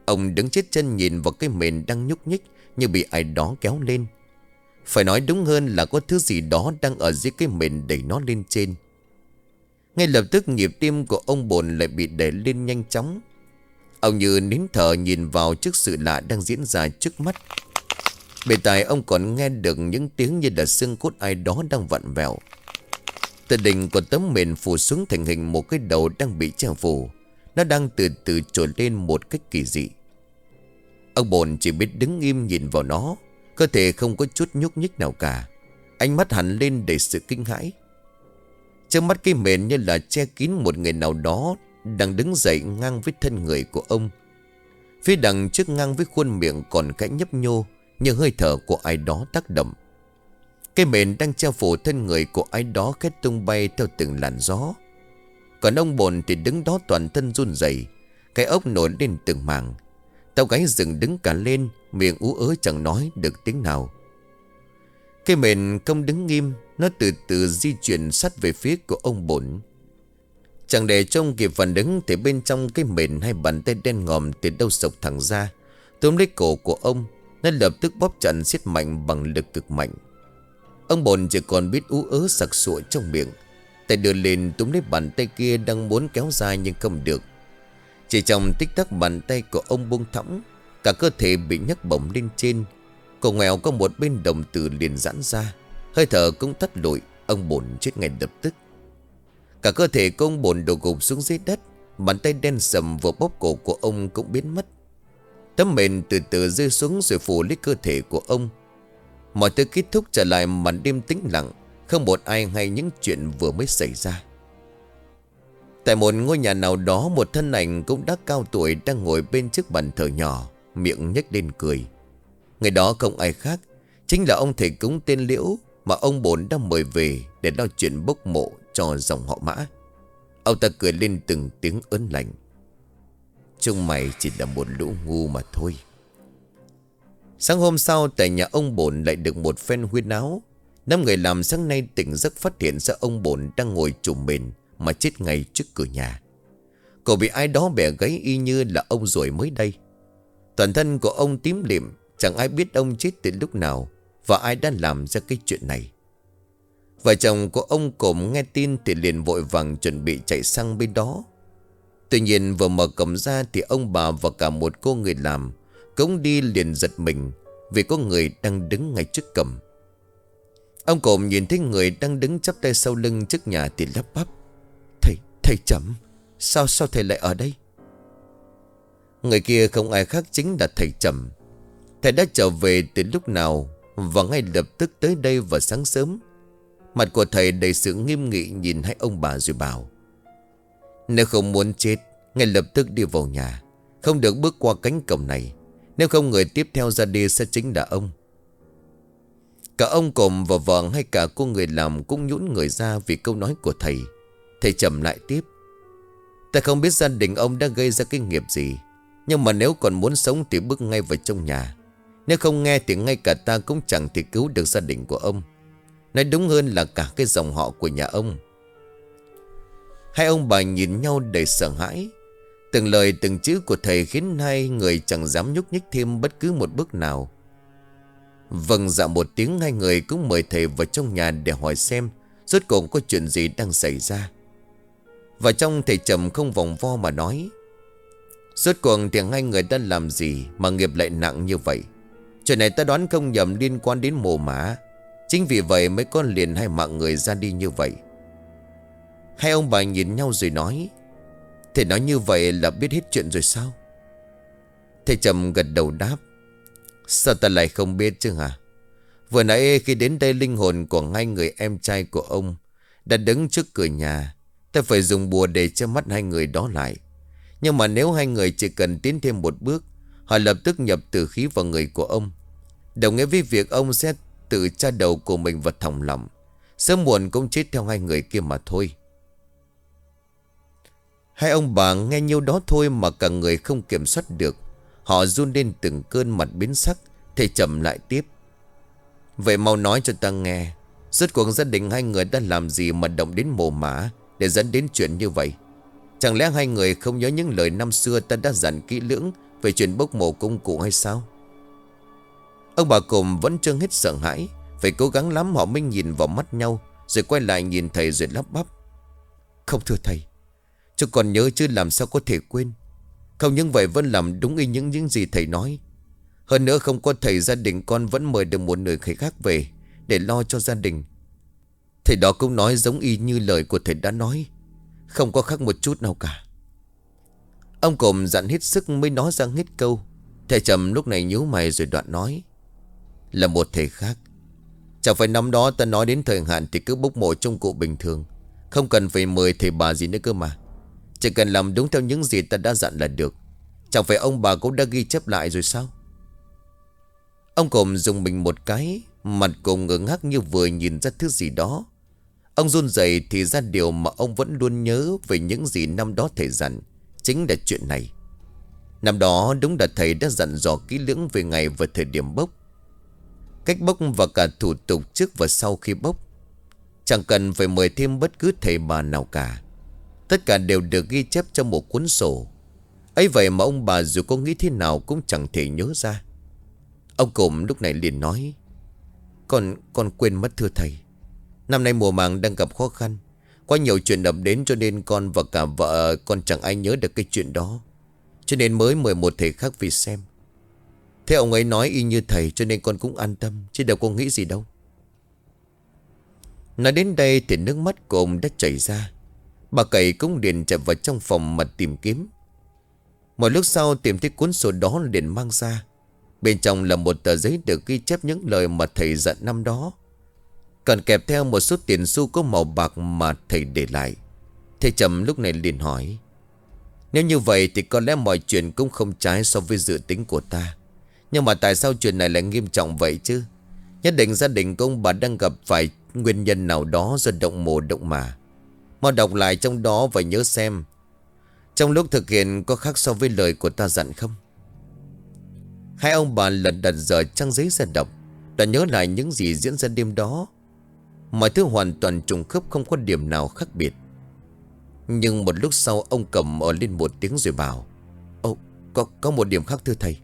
Ông đứng chết chân nhìn vào cái mền đang nhúc nhích như bị ai đó kéo lên. Phải nói đúng hơn là có thứ gì đó đang ở dưới cái mền đẩy nó lên trên. Ngay lập tức nhịp tim của ông Bồn lại bị đẩy lên nhanh chóng. Ông như nín thở nhìn vào trước sự lạ đang diễn ra trước mắt. Bên tai ông còn nghe được những tiếng như là xương cốt ai đó đang vặn vẹo. Từ đỉnh của tấm mền phủ xuống thành hình một cái đầu đang bị che phủ. Nó đang từ từ trồi lên một cách kỳ dị. Ông Bồn chỉ biết đứng im nhìn vào nó. Cơ thể không có chút nhúc nhích nào cả. Ánh mắt hẳn lên đầy sự kinh hãi. Trước mắt cái mền như là che kín một người nào đó đang đứng dậy ngang với thân người của ông. Phía đằng trước ngang với khuôn miệng còn khẽ nhấp nhô như hơi thở của ai đó tác động. Cái mền đang che phủ thân người của ai đó khét tung bay theo từng làn gió. Còn ông Bồn thì đứng đó toàn thân run rẩy, cái ốc nổi lên từng mảng. Tao gáy dựng đứng cả lên, miệng ú ớ chẳng nói được tiếng nào. Cái mền không đứng nghiêm, nó từ từ di chuyển sát về phía của ông Bồn. Chẳng để trông kịp phản ứng thì bên trong cái mền hai bàn tay đen ngòm từ đâu sộc thẳng ra, túm lấy cổ của ông. Nó lập tức bóp chặt siết mạnh bằng lực cực mạnh. Ông Bồn chỉ còn biết ú ớ sặc sụa trong miệng. Tay đưa lên túm lấy bàn tay kia đang muốn kéo ra nhưng không được. Chỉ trong tích tắc bàn tay của ông buông thõng, cả cơ thể bị nhấc bổng lên trên. Cổ ngoẹo có một bên đồng tử liền giãn ra, hơi thở cũng tắt lụi. Ông Bồn chết ngay lập tức. Cả cơ thể của ông Bồn đổ gục xuống dưới đất. Bàn tay đen sầm vừa bóp cổ của ông cũng biến mất. Tấm mền từ từ rơi xuống rồi phủ lấy cơ thể của ông. Mọi thứ kết thúc trở lại màn đêm tĩnh lặng. Không một ai hay những chuyện vừa mới xảy ra. Tại một ngôi nhà nào đó, một thân ảnh cũng đã cao tuổi đang ngồi bên chiếc bàn thờ nhỏ, miệng nhếch lên cười. Người đó không ai khác, chính là ông thầy cúng tên Liễu mà ông Bồn đã mời về để lo chuyện bốc mộ cho dòng họ Mã. Ông ta cười lên từng tiếng ớn lạnh. Chúng mày chỉ là một lũ ngu mà thôi. Sáng hôm sau, tại nhà ông Bồn lại được một phen huyên náo. Năm người làm sáng nay tỉnh giấc phát hiện ra ông Bồn đang ngồi trùm mền mà chết ngay trước cửa nhà. Cậu bị ai đó bẻ gáy y như là ông rồi mới đây. Toàn thân của ông tím lịm, chẳng ai biết ông chết từ lúc nào và ai đã làm ra cái chuyện này. Vợ chồng của ông Cổm nghe tin thì liền vội vàng chuẩn bị chạy sang bên đó. Tuy nhiên vừa mở cổng ra thì ông bà và cả một cô người làm cũng đi liền giật mình vì có người đang đứng ngay trước cổng. Ông Cổm nhìn thấy người đang đứng chắp tay sau lưng trước nhà thì lắp bắp. Thầy, thầy Chậm, sao sao thầy lại ở đây? Người kia không ai khác chính là thầy Chậm. Thầy đã trở về từ lúc nào và ngay lập tức tới đây vào sáng sớm. Mặt của thầy đầy sự nghiêm nghị nhìn hai ông bà rồi bảo: nếu không muốn chết, ngay lập tức đi vào nhà, không được bước qua cánh cổng này. Nếu không người tiếp theo ra đi sẽ chính là ông. Cả ông Cổm và vợ hay cả cô người làm cũng nhũn người ra vì câu nói của thầy. Thầy Chậm lại tiếp: ta không biết gia đình ông đã gây ra cái nghiệp gì, nhưng mà nếu còn muốn sống thì bước ngay vào trong nhà. Nếu không nghe thì ngay cả ta cũng chẳng thể cứu được gia đình của ông. Nói đúng hơn là cả cái dòng họ của nhà ông. Hai ông bà nhìn nhau đầy sợ hãi. Từng lời từng chữ của thầy khiến hai người chẳng dám nhúc nhích thêm bất cứ một bước nào. Vâng dạ một tiếng, hai người cũng mời thầy vào trong nhà để hỏi xem rốt cuộc có chuyện gì đang xảy ra. Và trong thầy Trầm không vòng vo mà nói: rốt cuộc thì hai người đã làm gì mà nghiệp lại nặng như vậy? Chuyện này ta đoán không nhầm liên quan đến mồ mả. Chính vì vậy mới có liền hai mạng người ra đi như vậy. Hai ông bà nhìn nhau rồi nói: thầy nói như vậy là biết hết chuyện rồi sao? Thầy Trầm gật đầu đáp: sao ta lại không biết chứ hả? Vừa nãy khi đến đây, linh hồn của hai người em trai của ông đã đứng trước cửa nhà. Ta phải dùng bùa để che mắt hai người đó lại. Nhưng mà nếu hai người chỉ cần tiến thêm một bước, họ lập tức nhập tử khí vào người của ông, đồng nghĩa với việc ông sẽ tự tra đầu của mình vào thòng lọng, sớm muộn cũng chết theo hai người kia mà thôi. Hai ông bà nghe nhiêu đó thôi mà cả người không kiểm soát được. Họ run lên từng cơn, mặt biến sắc. Thầy Trầm lại tiếp: vậy mau nói cho ta nghe, rốt cuộc gia đình hai người đã làm gì mà động đến mồ mả để dẫn đến chuyện như vậy? Chẳng lẽ hai người không nhớ những lời năm xưa ta đã dặn kỹ lưỡng về chuyện bốc mộ công cụ hay sao? Ông bà Cồm vẫn chưa hết sợ hãi. Phải cố gắng lắm họ mới nhìn vào mắt nhau, rồi quay lại nhìn thầy rồi lắp bắp. Không thưa thầy, cho còn nhớ chứ làm sao có thể quên. Không những vậy vẫn làm đúng y những những gì thầy nói. Hơn nữa không có thầy, gia đình con vẫn mời được một người khác về để lo cho gia đình. Thầy đó cũng nói giống y như lời của thầy đã nói, không có khác một chút nào cả. Ông Cồm dặn hết sức mới nói ra hết câu. Thầy Trầm lúc này nhíu mày rồi đoạn nói. Là một thầy khác. Chẳng phải năm đó ta nói đến thời hạn thì cứ bốc mộ trong cụ bình thường, không cần phải mời thầy bà gì nữa cơ mà. Chỉ cần làm đúng theo những gì ta đã dặn là được. Chẳng phải ông bà cũng đã ghi chép lại rồi sao? Ông Cồm dùng mình một cái, mặt cùng ngơ ngác như vừa nhìn ra thứ gì đó. Ông run rẩy thì ra điều mà ông vẫn luôn nhớ về những gì năm đó thầy dặn, chính là chuyện này. Năm đó đúng là thầy đã dặn dò kỹ lưỡng về ngày và thời điểm bốc, cách bốc và cả thủ tục trước và sau khi bốc. Chẳng cần phải mời thêm bất cứ thầy bà nào cả. Tất cả đều được ghi chép trong một cuốn sổ. Ấy vậy mà ông bà dù có nghĩ thế nào cũng chẳng thể nhớ ra. Ông Cồm lúc này liền nói. Con, con quên mất thưa thầy. Năm nay mùa màng đang gặp khó khăn, quá nhiều chuyện ập đến cho nên con và cả vợ con chẳng ai nhớ được cái chuyện đó. Cho nên mới mời một thầy khác về xem. Thế ông ấy nói y như thầy cho nên con cũng an tâm, chứ đâu có nghĩ gì đâu. Nói đến đây thì nước mắt của ông đã chảy ra. Bà Cậy cũng liền chạy vào trong phòng mà tìm kiếm. Một lúc sau tìm thấy cuốn sổ đó liền mang ra. Bên trong là một tờ giấy được ghi chép những lời mà thầy dặn năm đó, còn kèm theo một số tiền xu có màu bạc mà thầy để lại. Thầy Trầm lúc này liền hỏi. Nếu như vậy thì có lẽ mọi chuyện cũng không trái so với dự tính của ta. Nhưng mà tại sao chuyện này lại nghiêm trọng vậy chứ? Nhất định gia đình của ông bà đang gặp phải nguyên nhân nào đó do động mồ động mà. Mà đọc lại trong đó và nhớ xem trong lúc thực hiện có khác so với lời của ta dặn không? Hai ông bà lật đật dở trang giấy ra đọc, đã nhớ lại những gì diễn ra đêm đó. Mọi thứ hoàn toàn trùng khớp, không có điểm nào khác biệt. Nhưng một lúc sau ông cầm ở lên một tiếng rồi bảo. Ồ, có, có một điểm khác thưa thầy.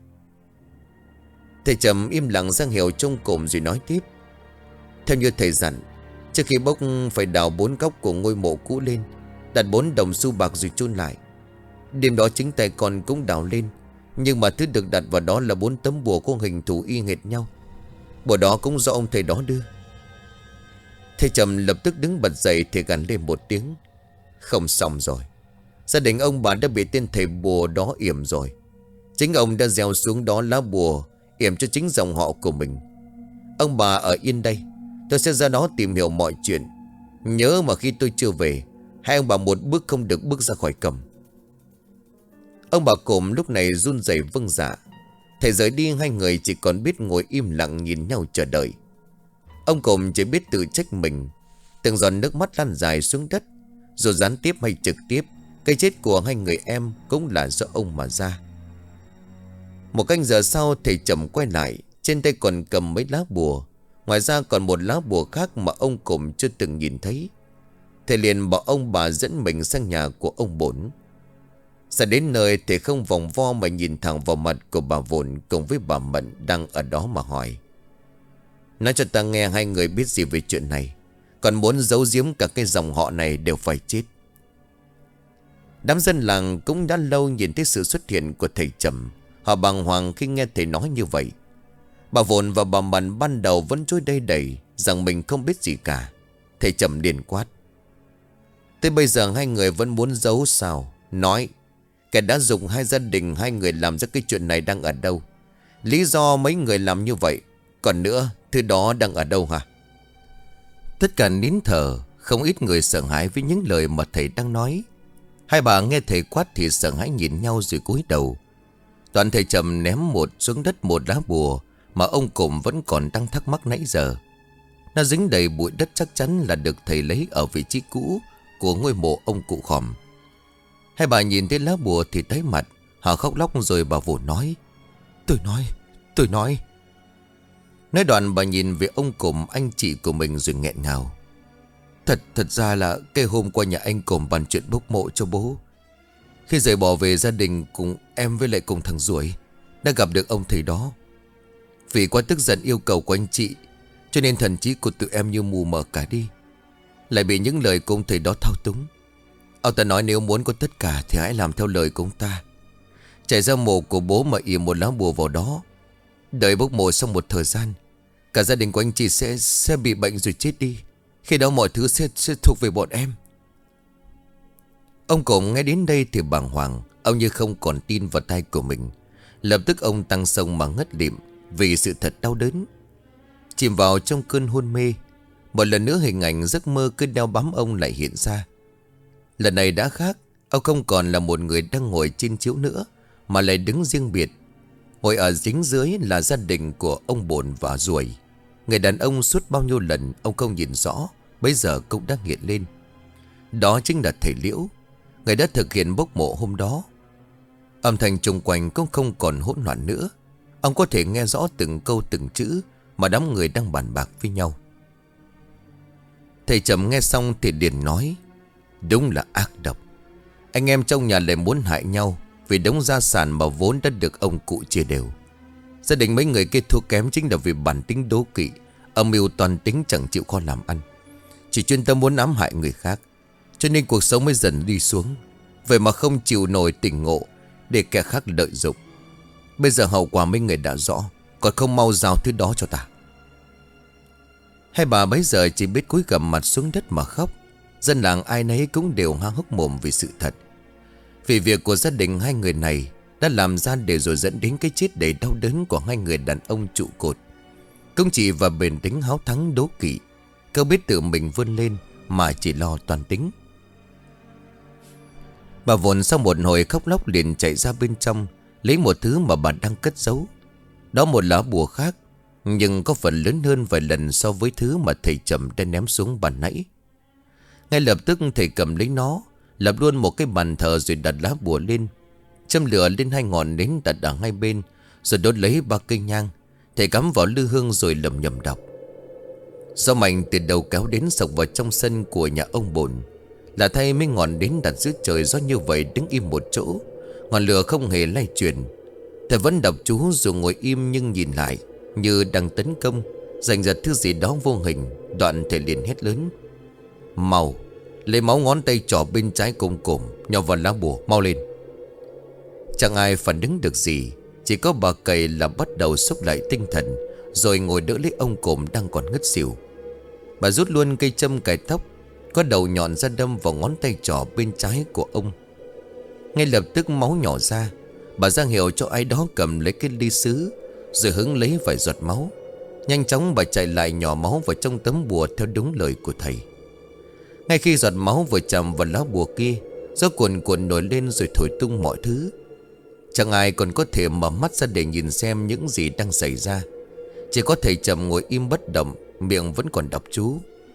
Thầy Trầm im lặng ra hiệu trong Cồm rồi nói tiếp. Theo như thầy dặn, trước khi bốc phải đào bốn góc của ngôi mộ cũ lên, đặt bốn đồng xu bạc rồi chôn lại. Đêm đó chính tay con cũng đào lên, nhưng mà thứ được đặt vào đó là bốn tấm bùa có hình thù y hệt nhau. Bùa đó cũng do ông thầy đó đưa. Thầy Trầm lập tức đứng bật dậy thì gằn lên một tiếng. Không xong rồi. Gia đình ông bà đã bị tên thầy bùa đó yểm rồi. Chính ông đã gieo xuống đó lá bùa yểm cho chính dòng họ của mình. Ông bà ở yên đây, tôi sẽ ra đó tìm hiểu mọi chuyện. Nhớ mà khi tôi chưa về, hai ông bà một bước không được bước ra khỏi cổng. Ông bà Cồm lúc này run rẩy vâng dạ. Thầy rời đi, hai người chỉ còn biết ngồi im lặng nhìn nhau chờ đợi. Ông Cồm chỉ biết tự trách mình. Từng giọt nước mắt lăn dài xuống đất. Dù gián tiếp hay trực tiếp, cái chết của hai người em cũng là do ông mà ra. Một canh giờ sau thầy Trầm quay lại. Trên tay còn cầm mấy lá bùa. Ngoài ra còn một lá bùa khác mà ông Cồm chưa từng nhìn thấy. Thầy liền bảo ông bà dẫn mình sang nhà của ông Bổn. Sẽ đến nơi thầy không vòng vo mà nhìn thẳng vào mặt của bà Vồn cùng với bà Mận đang ở đó mà hỏi. Nói cho ta nghe hai người biết gì về chuyện này, còn muốn giấu giếm cả cái dòng họ này đều phải chết. Đám dân làng cũng đã lâu nhìn thấy sự xuất hiện của thầy Trầm. Họ bàng hoàng khi nghe thầy nói như vậy. Bà Vồn và bà Mận ban đầu vẫn trôi đầy đầy rằng mình không biết gì cả. Thầy Trầm liền quát. Tới bây giờ hai người vẫn muốn giấu sao? Nói, kẻ đã dùng hai gia đình hai người làm ra cái chuyện này đang ở đâu? Lý do mấy người làm như vậy. Còn nữa, thứ đó đang ở đâu hả? Tất cả nín thở. Không ít người sợ hãi với những lời mà thầy đang nói. Hai bà nghe thầy quát thì sợ hãi nhìn nhau rồi cúi đầu. Toàn thầy Trầm ném một xuống đất một lá bùa mà ông Cồm vẫn còn đang thắc mắc nãy giờ. Nó dính đầy bụi đất, chắc chắn là được thầy lấy ở vị trí cũ của ngôi mộ ông cụ Khòm. Hai bà nhìn thấy lá bùa thì tái mặt. Họ khóc lóc rồi bà Vồn nói. Tôi nói, tôi nói. Nói đoạn bà nhìn về ông Cồm, anh chị của mình rồi nghẹn ngào. Thật, thật ra là cái hôm qua nhà anh Cồm bàn chuyện bốc mộ cho bố. Khi rời bỏ về gia đình cùng em với lại cùng thằng Ruồi đã gặp được ông thầy đó. Vì quá tức giận yêu cầu của anh chị, cho nên thần trí của tụi em như mù mờ cả đi, lại bị những lời của ông thầy đó thao túng. Ông ta nói nếu muốn có tất cả thì hãy làm theo lời của ông ta. Chạy ra mộ của bố mà ỉa một lá bùa vào đó. Đợi bốc mộ xong một thời gian, cả gia đình của anh chị sẽ sẽ bị bệnh rồi chết đi. Khi đó mọi thứ sẽ, sẽ thuộc về bọn em. Ông Cổm nghe đến đây thì bàng hoàng. Ông như không còn tin vào tai của mình. Lập tức ông tăng sông mà ngất lịm vì sự thật đau đớn. Chìm vào trong cơn hôn mê. Một lần nữa hình ảnh giấc mơ cứ đeo bám ông lại hiện ra. Lần này đã khác. Ông không còn là một người đang ngồi trên chiếu nữa, mà lại đứng riêng biệt. Ngồi ở chính dưới là gia đình của ông Bồn và Ruồi. Người đàn ông suốt bao nhiêu lần ông không nhìn rõ, bây giờ cũng đã hiện lên. Đó chính là thầy Liễu, người đã thực hiện bốc mộ hôm đó. Âm thanh xung quanh cũng không còn hỗn loạn nữa. Ông có thể nghe rõ từng câu từng chữ mà đám người đang bàn bạc với nhau. Thầy Trầm nghe xong thì liền nói: đúng là ác độc. Anh em trong nhà lại muốn hại nhau vì đống gia sản mà vốn đã được ông cụ chia đều. Gia đình mấy người kia thua kém chính là vì bản tính đố kỵ, âm mưu toàn tính chẳng chịu khó làm ăn, chỉ chuyên tâm muốn ám hại người khác. Cho nên cuộc sống mới dần đi xuống. Vậy mà không chịu nổi tỉnh ngộ để kẻ khác lợi dụng. Bây giờ hậu quả mấy người đã rõ, còn không mau giao thứ đó cho ta. Hai bà bấy giờ chỉ biết cúi gằm mặt xuống đất mà khóc. Dân làng ai nấy cũng đều há hốc mồm vì sự thật. Vì việc của gia đình hai người này đã làm ra để rồi dẫn đến cái chết đầy đau đớn của hai người đàn ông trụ cột. Công chỉ và bền tính háo thắng đố kỵ, không biết tự mình vươn lên mà chỉ lo toàn tính. Bà Vồn sau một hồi khóc lóc liền chạy ra bên trong, lấy một thứ mà bà đang cất giấu. Đó một lá bùa khác, nhưng có phần lớn hơn vài lần so với thứ mà thầy Trầm đã ném xuống bàn nãy. Ngay lập tức thầy cầm lấy nó, lập luôn một cái bàn thờ rồi đặt lá bùa lên, châm lửa lên hai ngọn nến đặt ở hai bên, rồi đốt lấy ba cây nhang. Thầy cắm vào lư hương rồi lẩm nhẩm đọc. Gió mạnh từ đầu kéo đến sộc vào trong sân của nhà ông Bồn. Là thay mấy ngọn nến đặt giữa trời gió như vậy đứng im một chỗ, ngọn lửa không hề lay chuyển. Thầy vẫn đọc chú dù ngồi im, nhưng nhìn lại như đang tấn công, giành giật thứ gì đó vô hình. Đoạn thầy liền hét lớn: mau lấy máu ngón tay trỏ bên trái cồm cồm nhỏ vào lá bùa, mau lên. Chẳng ai phản ứng được gì, chỉ có bà Cầy là bắt đầu xúc lại tinh thần, rồi ngồi đỡ lấy ông Cồm đang còn ngất xỉu. Bà rút luôn cây châm cài tóc có đầu nhọn ra đâm vào ngón tay trỏ bên trái của ông. Ngay lập tức máu nhỏ ra. Bà ra hiệu cho ai đó cầm lấy cái ly sứ, rồi hứng lấy vài giọt máu. Nhanh chóng bà chạy lại nhỏ máu vào trong tấm bùa theo đúng lời của thầy. Ngay khi giọt máu vừa chạm vào lá bùa kia, gió cuồn cuộn nổi lên rồi thổi tung mọi thứ. Chẳng ai còn có thể mở mắt ra để nhìn xem những gì đang xảy ra. Chỉ có thầy Trầm ngồi im bất động, miệng vẫn còn đọc chú.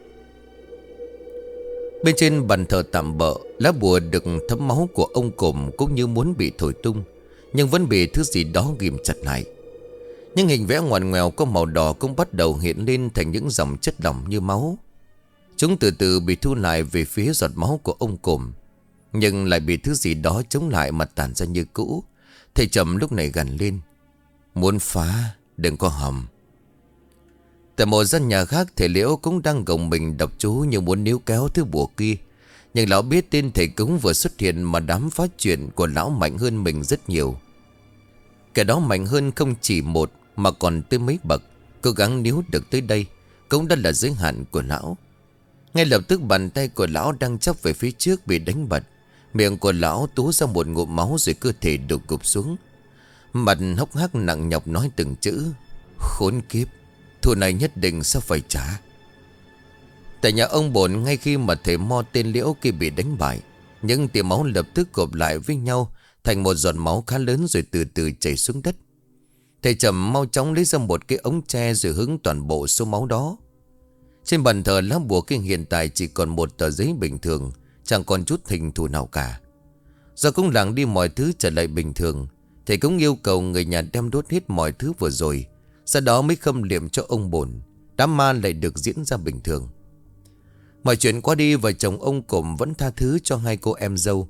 Bên trên bàn thờ tạm bợ, lá bùa được thấm máu của ông Cồm cũng như muốn bị thổi tung, nhưng vẫn bị thứ gì đó ghim chặt lại. Những hình vẽ ngoằn ngoèo có màu đỏ cũng bắt đầu hiện lên thành những dòng chất lỏng như máu. Chúng từ từ bị thu lại về phía giọt máu của ông Cồm, nhưng lại bị thứ gì đó chống lại mà tản ra như cũ. Thầy Trầm lúc này gằn lên: muốn phá đừng có hòng. Tại một gian nhà khác, thầy Liễu cũng đang gồng mình đọc chú như muốn níu kéo thứ bùa kia. Nhưng lão biết tên thầy cúng vừa xuất hiện mà đám phá chuyện của lão mạnh hơn mình rất nhiều. Kẻ đó mạnh hơn không chỉ một mà còn tới mấy bậc. Cố gắng níu được tới đây cũng đã là giới hạn của lão. Ngay lập tức bàn tay của lão đang chắp về phía trước bị đánh bật. Miệng của lão túa ra một ngụm máu rồi cơ thể đổ gục xuống. Mặt hốc hác nặng nhọc nói từng chữ: khốn kiếp, thù này nhất định sẽ phải trả. Tại nhà ông Bồn, ngay khi mà thầy mo tên Liễu kia bị đánh bại, những tia máu lập tức gộp lại với nhau thành một giọt máu khá lớn rồi từ từ chảy xuống đất. Thầy Trầm mau chóng lấy ra một cái ống tre rồi hứng toàn bộ số máu đó. Trên bàn thờ, lá bùa kia hiện tại chỉ còn một tờ giấy bình thường, chẳng còn chút hình thù nào cả. Do cũng làng đi mọi thứ trở lại bình thường, thầy cũng yêu cầu người nhà đem đốt hết mọi thứ vừa rồi, sau đó mới khâm liệm cho ông Bồn. Đám ma lại được diễn ra bình thường. Mọi chuyện qua đi, vợ chồng ông Cồm vẫn tha thứ cho hai cô em dâu.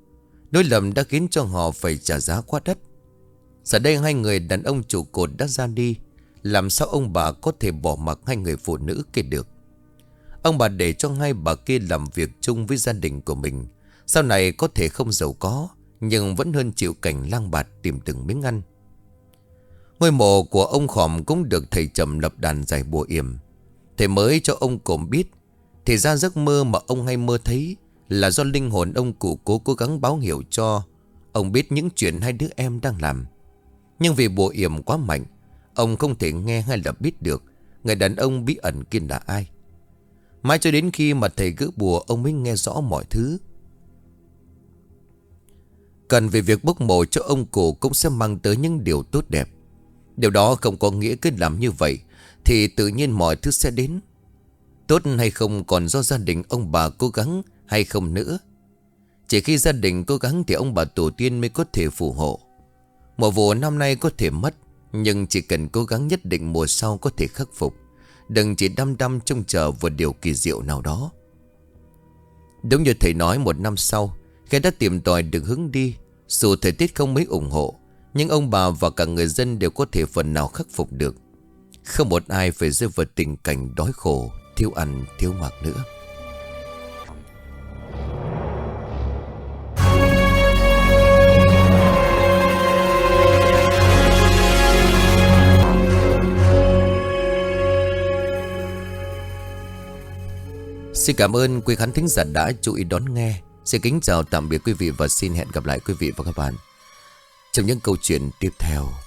Lỗi lầm đã khiến cho họ phải trả giá quá đắt. Giờ đây hai người đàn ông trụ cột đã ra đi, làm sao ông bà có thể bỏ mặc hai người phụ nữ kia được? Ông bà để cho hai bà kia làm việc chung với gia đình của mình. Sau này có thể không giàu có, nhưng vẫn hơn chịu cảnh lang bạt tìm từng miếng ăn. Ngôi mộ của ông Khòm cũng được thầy Trầm lập đàn giải bùa yểm. Thầy mới cho ông Cổm biết, thì ra giấc mơ mà ông hay mơ thấy là do linh hồn ông cụ cố cố gắng báo hiệu cho ông biết những chuyện hai đứa em đang làm. Nhưng vì bùa yểm quá mạnh, ông không thể nghe hay là biết được người đàn ông bí ẩn kia là ai. Mãi cho đến khi mà thầy gỡ bùa, ông mới nghe rõ mọi thứ. Cần về việc bốc mộ cho ông cụ cũng sẽ mang tới những điều tốt đẹp. Điều đó không có nghĩa cứ làm như vậy thì tự nhiên mọi thứ sẽ đến. Tốt hay không còn do gia đình ông bà cố gắng hay không nữa. Chỉ khi gia đình cố gắng thì ông bà tổ tiên mới có thể phù hộ. Mùa vụ năm nay có thể mất, nhưng chỉ cần cố gắng nhất định mùa sau có thể khắc phục. Đừng chỉ đăm đăm trông chờ vào điều kỳ diệu nào đó. Đúng như thầy nói, một năm sau khi đã tìm tòi được hướng đi, dù thời tiết không mấy ủng hộ, nhưng ông bà và cả người dân đều có thể phần nào khắc phục được. Không một ai phải rơi vào tình cảnh đói khổ, thiếu ăn, thiếu mặc nữa. Xin cảm ơn quý khán thính giả đã chú ý đón nghe. Xin kính chào tạm biệt quý vị và xin hẹn gặp lại quý vị và các bạn trong những câu chuyện tiếp theo.